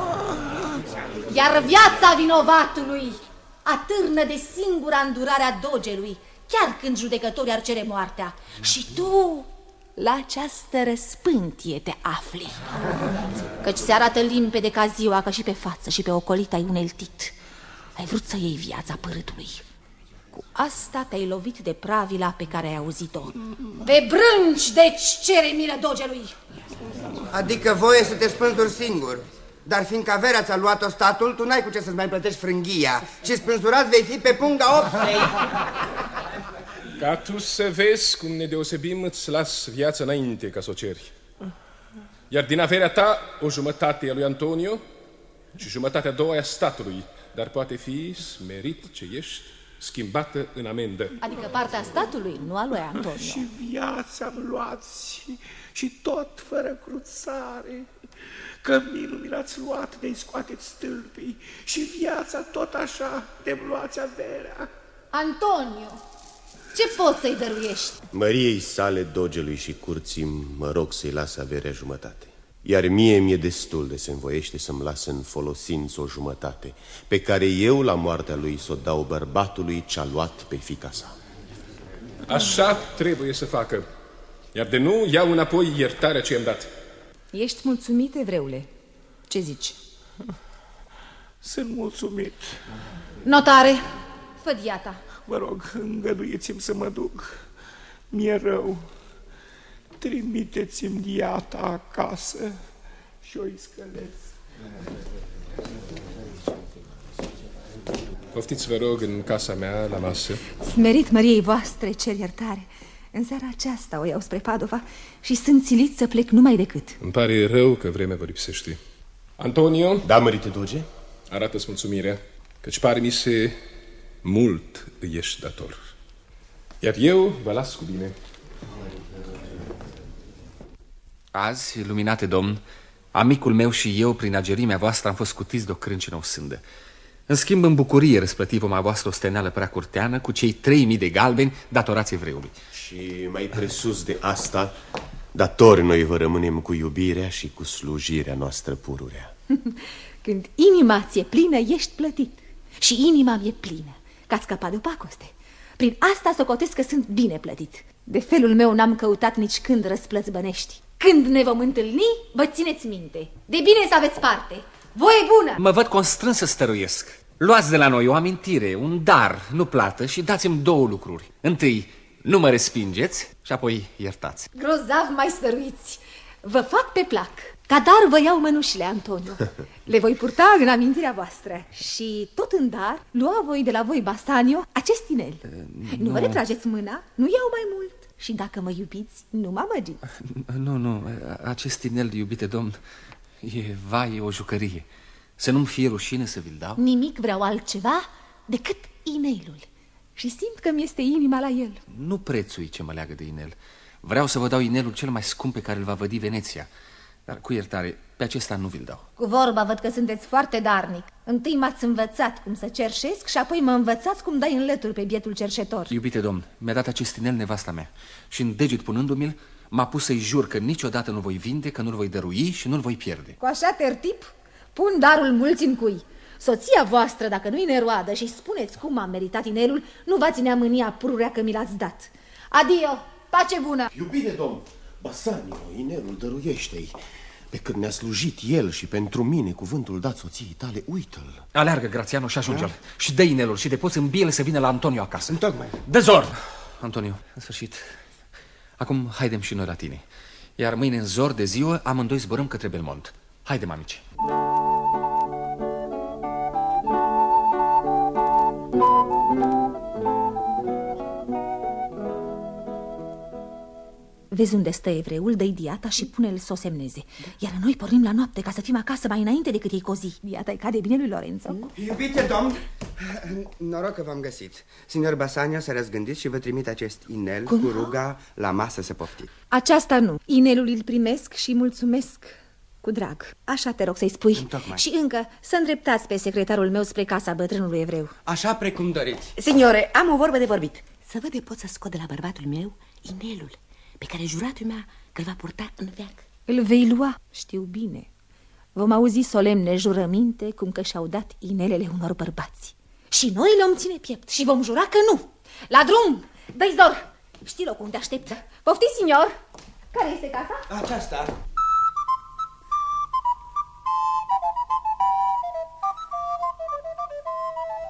Iar viața vinovatului atârnă de singura îndurare a dogelui, chiar când judecătorii ar cere moartea. Și tu la această răspântie te afli, căci se arată limpede ca ziua că și pe față și pe ocolita ai un eltit. Ai vrut să iei viața părâtului. Cu asta te-ai lovit de pravila pe care ai auzit-o. Pe brânci, deci, cere milă dogelui. Adică voie să te spânzuri singur. Dar fiindcă averea ți-a luat-o statul, tu n-ai cu ce să-ți mai plătești frânghia. Și spânzurat vei fi pe punga 8. Ca tu să vezi cum ne deosebim, îți las viața înainte ca să o ceri. Iar din averea ta, o jumătate e a lui Antonio și jumătatea a doua e a statului. Dar poate fi, smerit ce ești, schimbată în amendă. Adică partea statului, nu a lui Antonio. Și viața-mi luați și tot fără cruțare. Căminul mi l-ați luat de-i scoateți stâlpii și viața tot așa de-mi luați averea. Antonio, ce poți să-i dăruiești? Măriei sale, dogelui și curții, mă rog să-i las averea jumătate. Iar mie mi-e destul de se învoiește să-mi lasă în folosință o jumătate, pe care eu, la moartea lui, s-o dau bărbatului ce-a luat pe fiica sa. Așa trebuie să facă. Iar de nu, iau înapoi iertarea ce i-am dat. Ești mulțumit, evreule? Ce zici? Sunt mulțumit. Notare, fă diata. Vă rog, îngăduieți-mi să mă duc. Mi-e rău. Trimiteți-mi diata acasă și o iscălesc. Poftiți, vă rog, în casa mea, la masă. Smerit măriei voastre, cer iertare. În seara aceasta o iau spre Padova și sunt silit să plec numai decât. Îmi pare rău că vremea vă lipsește. Antonio? Da, mărite doge? Arată-ți mulțumirea, căci pare mi se mult îi ești dator. Iar eu vă las cu bine. Azi, luminate domn, amicul meu și eu, prin agerimea voastră, am fost scutiți de o crâncenă o sândă. În schimb, în bucurie răsplăti vom voastră o steneală prea curteană cu cei 3000 de galbeni datorați evreului. Și mai presus de asta, datori noi vă rămânem cu iubirea și cu slujirea noastră pururea. Când inima ți-e plină, ești plătit. Și inima mi-e plină, că ați scăpat de o pacoste. Prin asta socotesc că sunt bine plătit. De felul meu n-am căutat nici când răsplăți bănești. Când ne vom întâlni, vă țineți minte. De bine să aveți parte. Voie bună! Mă văd constrâns să stăruiesc. Luați de la noi o amintire, un dar, nu plată, și dați-mi două lucruri. Întâi, nu mă respingeți și apoi iertați. Grozav mai stăruiți. Vă fac pe plac. Ca dar vă iau mănușile, Antonio. Le voi purta în amintirea voastră. Și tot în dar, lua voi de la voi, Bassanio, acest inel. Nu vă retrageți mâna, nu iau mai mult. Și dacă mă iubiți, nu mă amăgiți. Nu, acest inel, iubite domn, e o jucărie. Să nu-mi fie rușine să vi-l dau? Nimic vreau altceva decât inelul. Și simt că mi-este inima la el. Nu prețui ce mă leagă de inel. Vreau să vă dau inelul cel mai scump pe care îl va vădi Veneția. Dar cu iertare, pe acesta nu vi-l dau. Cu vorba văd că sunteți foarte darnic. Întâi m-ați învățat cum să cerșesc și apoi mă învățați cum dai în lături pe bietul cerșetor. Iubite domn, mi-a dat acest inel nevasta mea și în deget punându-mi-l m-a pus să-i jur că niciodată nu voi vinde, că nu-l voi dărui și nu-l voi pierde. Cu așa tertip, pun darul mulți în cui. Soția voastră, dacă nu-i neroadă și spuneți cum am meritat inelul, nu va ținea mânia pururea că mi l-ați dat. Adio, pace bună! Iubire domn, Bassanio, inelul dăruiește-i. Pe cât ne-a slujit el și pentru mine cuvântul dat soției tale, uită-l. Aleargă, Grațiano, și ajunge-l. Și dă inelul și de poți îmbie-l să vină la Antonio acasă. Întocmai. Dezor! Antonio, în sfârșit, acum haidem și noi la tine. Iar mâine în zor de ziua amândoi zburăm către Belmont. Haidem, amici. Vezi unde stă evreul, dă-i diata și pune-l să o semneze. Iar noi pornim la noapte ca să fim acasă mai înainte decât ei cozi. Diata-i cade bine lui Lorenzo. Iubite domn, noroc că v-am găsit. Signor Bassanio s-a răzgândit și vă trimit acest inel cu ruga la masă să poftiți. Aceasta nu. Inelul îl primesc și mulțumesc cu drag. Așa te rog să-i spui. Întocmai. Și încă să îndreptați pe secretarul meu spre casa bătrânului evreu. Așa precum doriți. Signore, am o vorbă de vorbit. Să văd de pot să scot de la bărbatul meu inelul pe care juratul meu că îl va purta în veac. Îl vei lua, știu bine. Vom auzi solemne jurăminte cum că și-au dat inelele unor bărbați. Și noi le-om ține piept și vom jura că nu. La drum! Dă-i zor! Știi locul unde așteptă. Poftiți, signor! Care este casa? Aceasta.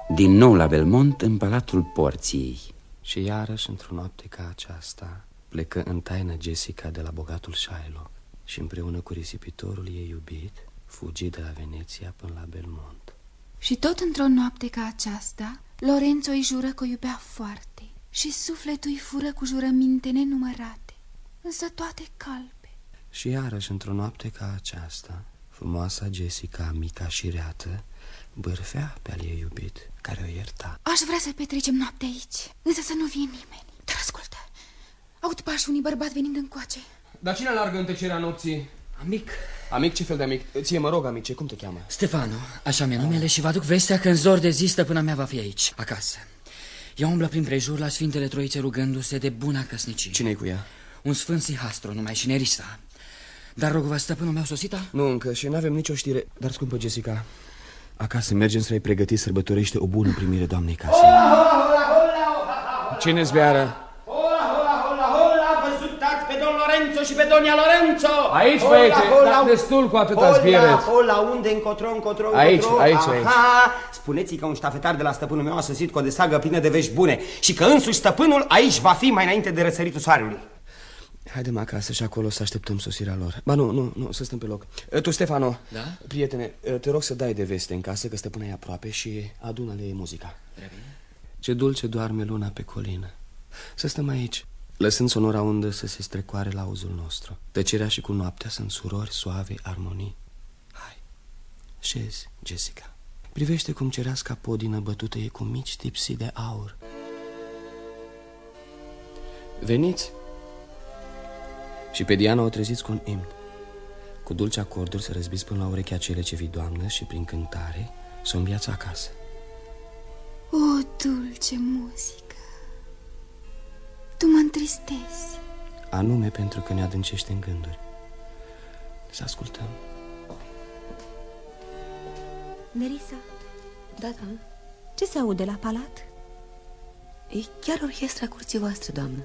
Din nou la Belmont, în palatul Porției. Și iarăși, într-o noapte ca aceasta, plecă în taină Jessica de la bogatul Shylock și împreună cu risipitorul ei iubit fugi de la Veneția până la Belmont. Și tot într-o noapte ca aceasta, Lorenzo îi jură că o iubea foarte și sufletul îi fură cu jurăminte nenumărate, însă toate calbe. Și iarăși, într-o noapte ca aceasta, frumoasa Jessica, mica și reată, bârfea pe al ei iubit, care o ierta. Aș vrea să petrecem noaptea aici, însă să nu vie nimeni. Dar ascultă, aud pași unii bărbați venind încoace. Dar cine alargă în tăcerea nopții? Amic. Amic? Ce fel de amic? Ție mă rog, amice, cum te cheamă? Stefano, așa mi-e numele și vă aduc vestea că în zor de zi stăpâna mea va fi aici, acasă. Ea umblă prin prejur la Sfintele Troițe rugându-se de buna căsnicie. Cine-i cu ea? Un sfânt Sihastro, numai și Nerissa. Dar rog, stăpânul meu sosita? Nu încă și n-avem nicio știre. Dar scumpă Jessica, acasă mergem să-i pregăti, sărbătorește o bună primire doamnei casei. Cine zbeară? Pe domn Lorenzo și pe donia Lorenzo! Aici, băiețe, dar destul cu atâta zbiereți. Hola, unde? Încotro? Aici. Spuneți-i că un ștafetar de la stăpânul meu a sosit cu o desagă plină de vești bune și că însuși stăpânul aici va fi mai înainte de răsăritul soarelui. Haidem acasă și acolo să așteptăm sosirea lor. Ba nu, să stăm pe loc. Tu, Stefano, da? Prietene, te rog să dai de veste în casă că stăpâna e aproape și adună-le muzica. Ce dulce doarme luna pe colină. Să stăm aici, lăsând sonora undă să se strecoare la auzul nostru. Tăcerea și cu noaptea sunt surori suave armonii. Hai, șezi, Jessica. Privește cum cereasca podină bătută e cu mici tipsii de aur. Veniți! Și pe Diana o treziți cu un imn. Cu dulce acorduri să răzbiți până la urechea cele ce vii, doamnă, și prin cântare să o înviați acasă. O, dulce muzică, tu mă întristezi. Anume pentru că ne adâncește în gânduri. Să ascultăm. Nerissa. Da, doamnă. Ce se aude la palat? E chiar orchestra curții voastre, doamnă.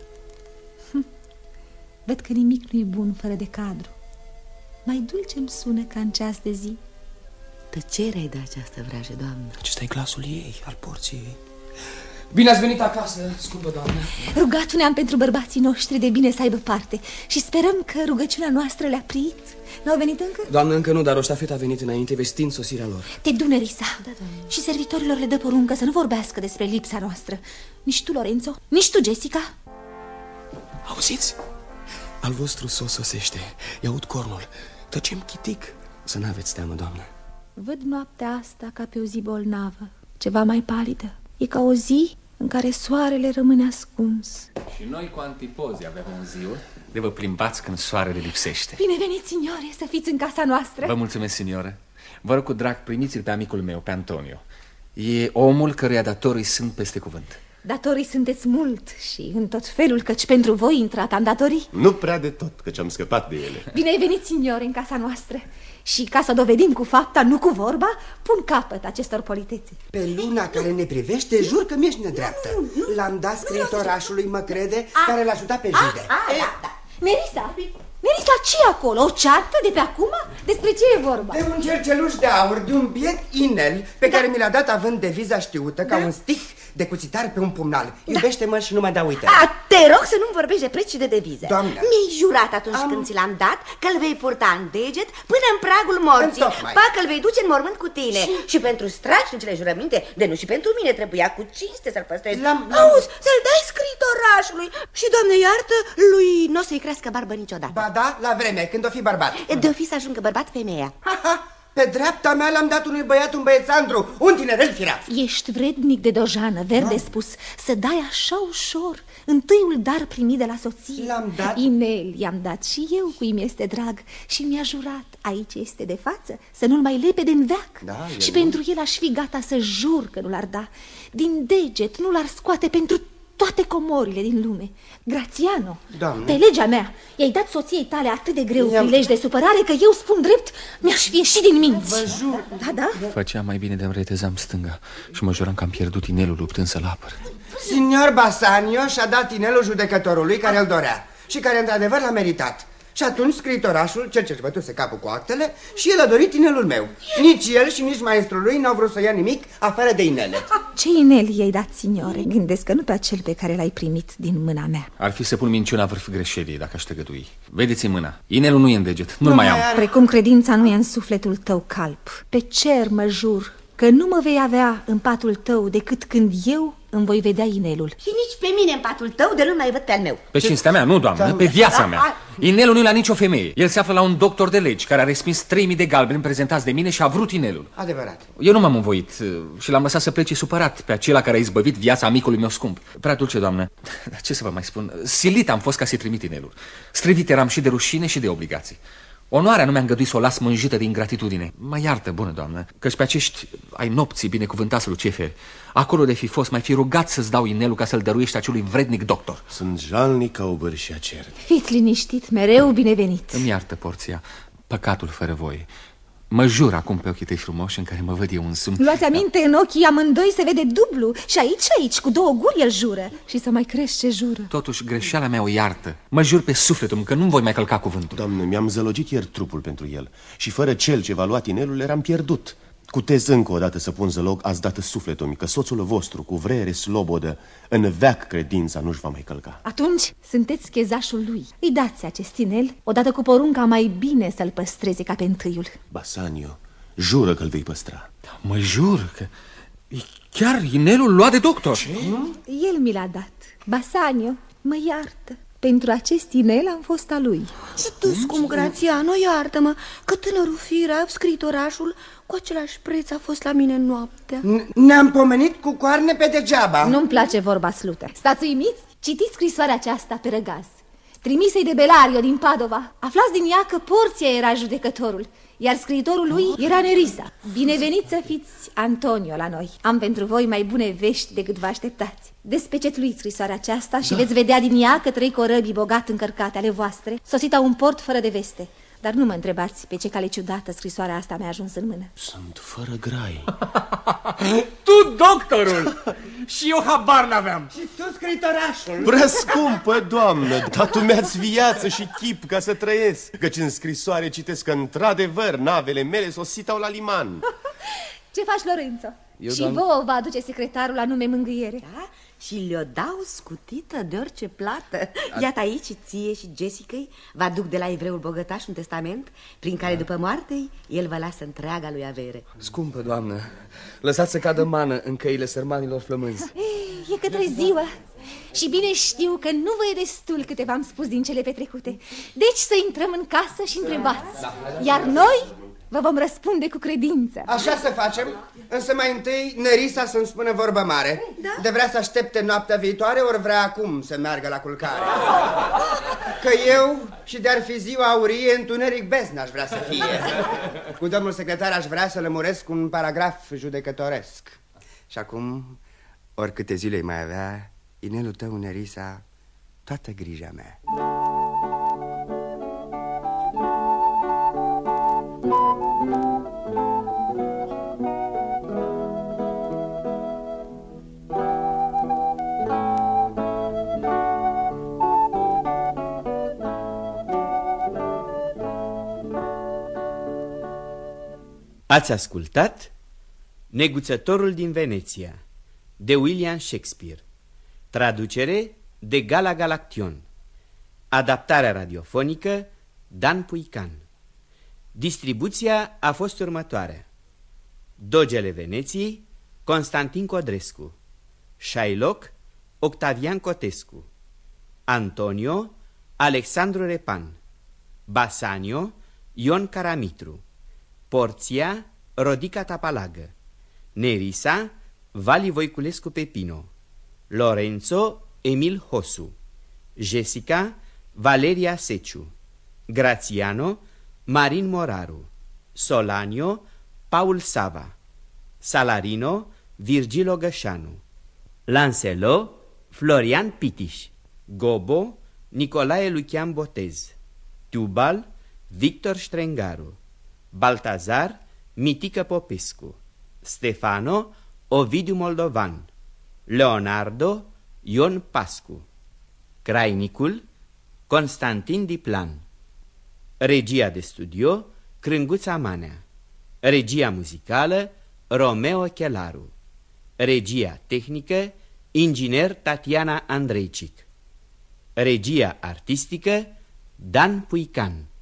Văd că nimic nu-i bun fără de cadru. Mai dulce-mi sună ca în ceas de zi. Tăcerea-i de această vrajă, doamnă. Acesta e glasul ei, al porții. Bine ați venit acasă, scumpă doamnă. Rugat-ne-am pentru bărbații noștri de bine să aibă parte și sperăm că rugăciunea noastră le-a prit. N-au venit încă? Doamnă, încă nu, dar o ștafetă a venit înainte, vestind sosirea lor. Te du, Nerissa. Da, doamnă. Și servitorilor le dă poruncă să nu vorbească despre lipsa noastră. Nici tu, Lorenzo, nici tu, Jessica. Auziți? Al vostru sosește. I-aud cornul. Tăcem chitic. Să n-aveți teamă, doamnă. Văd noaptea asta ca pe o zi bolnavă, ceva mai palidă. E ca o zi în care soarele rămâne ascuns. Și noi cu Antipozi avem un ziua de vă plimbați când soarele lipsește. Bine venit, signore, să fiți în casa noastră. Vă mulțumesc, signore. Vă rog cu drag, primiți-l pe amicul meu, pe Antonio. E omul căruia datorii sunt peste cuvânt. Datorii sunteți mult și în tot felul, căci pentru voi intrat am datorii. Nu prea de tot, căci am scăpat de ele. Bine ai venit, signore, în casa noastră. Și ca să dovedim cu fapta, nu cu vorba, pun capăt acestor politețe. Pe luna care ne privește, jur că mi-ești nedreaptă. L-am dat scriitorașului, mă crede, care l-a ajutat pe Jude. Nerissa, Nerissa, ce acolo? O ceartă de pe acum? Despre ce e vorba? De un cerceluș de aur, de un biet inel pe care mi l-a dat având deviza știută ca un stih de cuțitar pe un pumnal. Iubește-mă și nu mă dau uită. Te rog să nu-mi vorbești de preț și de devize. Doamnă, mi-ai jurat atunci când ți l-am dat că îl vei purta în deget până în pragul morții, ba că îl vei duce în mormânt cu tine. Și pentru strașnicele jurăminte, de nu și pentru mine, trebuia cu cinste să-l păstrezi. Auzi, să-l dai scriitorașului. Și, Doamne iartă, lui n-o să-i crească barbă niciodată. Ba da, la vreme, când o fi bărbat. De-o fi să ajungă bărbat femeia. Pe dreapta mea l-am dat unui băiat, un băiețandru, un tinerel firav. Ești vrednic de dojană, verde spus, să dai așa ușor întâiul dar primit de la soție. L-am dat? Inel i-am dat și eu, cui mi-este drag, și mi-a jurat, aici este de față, să nu-l mai lepede în veac. Da, și pentru el aș fi gata să jur că nu l-ar da. Din deget nu l-ar scoate pentru toate comorile din lume. Grațiano, Doamne, pe legea mea, i-ai dat soției tale atât de greu prilej de supărare că eu spun drept, mi-aș fi ieșit din minți. Vă jur. Da? Făceam mai bine de-mi retezam stânga și mă juram că am pierdut inelul luptând să-l apăr. Signor Bassanio și-a dat inelul judecătorului care îl dorea și care într-adevăr l-a meritat. Și atunci scriitorașul, cel ce-și bătuse capul cu actele, și el a dorit inelul meu. Nici el și nici maestrul lui n-au vrut să ia nimic afară de inele. Ce inel i-ai dat, signore? Gândesc că nu pe acel pe care l-ai primit din mâna mea. Ar fi să pun minciuna vârf greșelii dacă aș tăgădui. Vedeți-mi mâna, inelul nu e în deget, nu-l mai am. Precum credința nu e în sufletul tău calp. Pe cer mă jur că nu mă vei avea în patul tău decât când eu îmi voi vedea inelul. Și nici pe mine în patul tău, de nu mai văd pe al meu. Pe cinstea mea, nu, doamnă, pe viața mea. Inelul nu e la nicio femeie. El se află la un doctor de legi care a respins 3000 de galbeni prezentați de mine și a vrut inelul. Adevărat. Eu nu m-am învoit și l-am lăsat să plece supărat pe acela care a izbăvit viața amicului meu scump. Prea dulce, doamnă, dar ce să vă mai spun? Silit am fost ca să-i trimit inelul. Strivit eram și de rușine și de obligații. Onoarea nu mi-a îngăduit să o las mânjită de ingratitudine. Mă iartă, bună doamnă, căci pe acești ai nopții binecuvântați Lucifer, acolo de fi fost, mai fi rugat să-ți dau inelul ca să-l dăruiești acelui vrednic doctor. Sunt jalnic ca o bârșia cer. Fiți liniștit, mereu binevenit. Îmi iartă, Porția, păcatul fără voie. Mă jur acum pe ochii tăi frumoși în care mă văd eu însumi. Luați aminte, în ochii amândoi se vede dublu. Și aici, cu 2 guri el jură. Și să mai crești ce jură. Totuși, greșeala mea o iartă. Mă jur pe sufletul că nu voi mai călca cuvântul. Doamne, mi-am zălogit ieri trupul pentru el. Și fără cel ce v-a luat inelul, eram pierdut. Cutez încă o dată să pun zălog, ați dată sufletul-mi, că soțul vostru, cu vrere slobodă, în veac credința nu-și va mai călca. Atunci sunteți chezașul lui. Îi dați acest inel, odată cu porunca mai bine să-l păstreze ca pe întâiul. Bassanio, jură că-l vei păstra. Mă jur că e chiar inelul luat de doctor. Ce? El mi l-a dat. Bassanio, mă iartă. Pentru acest inel am fost a lui. Și tu, scump Grațiano, iartă-mă, că tânărul Firav, scritorașul, cu același preț a fost la mine noaptea. Ne-am pomenit cu coarne pe degeaba. Nu-mi place vorba slută. Stați uimiți? Citiți scrisoarea aceasta pe răgaz. Trimisei de Belario din Padova. Aflați din ea că Porția era judecătorul, iar scriitorul lui era Nerissa. Binevenit să fiți, Antonio, la noi. Am pentru voi mai bune vești decât vă așteptați. Despecetluiți scrisoarea aceasta și veți vedea din ea că 3 corăbii bogat încărcate ale voastre sosita un port fără de veste. Dar nu mă întrebați pe ce cale ciudată scrisoarea asta mi-a ajuns în mână. Sunt fără grai. Tu, doctorul! Și eu habar n-aveam. Și tu, scritorașul. Prea scumpă, doamnă, dar tu mi-ați viață și chip ca să trăiesc. Căci în scrisoare citesc că într-adevăr navele mele sositau la liman. Ce faci, Lorenzo? Și vouă vă aduce secretarul la nume mângâiere. Da? Și le-o dau scutită de orice plată. Iată aici, ție și Jessica-i vă aduc de la evreul bogătaș un testament prin care după moarte el vă lasă întreaga lui avere. Scumpă doamnă, lăsați să cadă mană în căile sărmanilor flămânzi. E către ziua și bine știu că nu vă e destul câte v-am spus din cele petrecute. Deci să intrăm în casă și întrebați. Iar noi vă vom răspunde cu credință. Așa să facem, însă mai întâi Nerissa să-mi spună vorbă mare. Da? De vrea să aștepte noaptea viitoare, ori vrea acum să meargă la culcare. Că eu, și de-ar fi ziua aurie, întuneric bezn aș vrea să fie. Cu domnul secretar aș vrea să lămuresc un paragraf judecătoresc. Și acum, oricâte zile mai avea, inelul tău, Nerissa, toată grija mea. Ați ascultat Neguțătorul din Veneția de William Shakespeare, traducere de Gala Galaction, adaptarea radiofonică Dan Puican. Distribuția a fost următoarea: Dogele Veneției, Constantin Codrescu; Shylock, Octavian Cotescu; Antonio, Alexandru Repan; Bassanio, Ion Caramitru; Porția, Rodica Tapalagă; Nerissa, Vali Voiculescu Pepino; Lorenzo, Emil Hosu; Jessica, Valeria Seciu; Grațiano, Marin Moraru; Solanio, Paul Sava; Salarino, Virgilo Gășanu; Lancelot, Florian Pitiș; Gobo, Nicolae Lucian Botez; Tubal, Victor Strengaru; Baltazar, Mitică Popescu; Stefano, Ovidiu Moldovan; Leonardo, Ion Pascu; Crainicul, Constantin Diplan; regia de studio, Crânguța Manea; regia muzicală, Romeo Chelaru; Regia tehnică, inginer Tatiana Andreicic. Regia artistică, Dan Puican.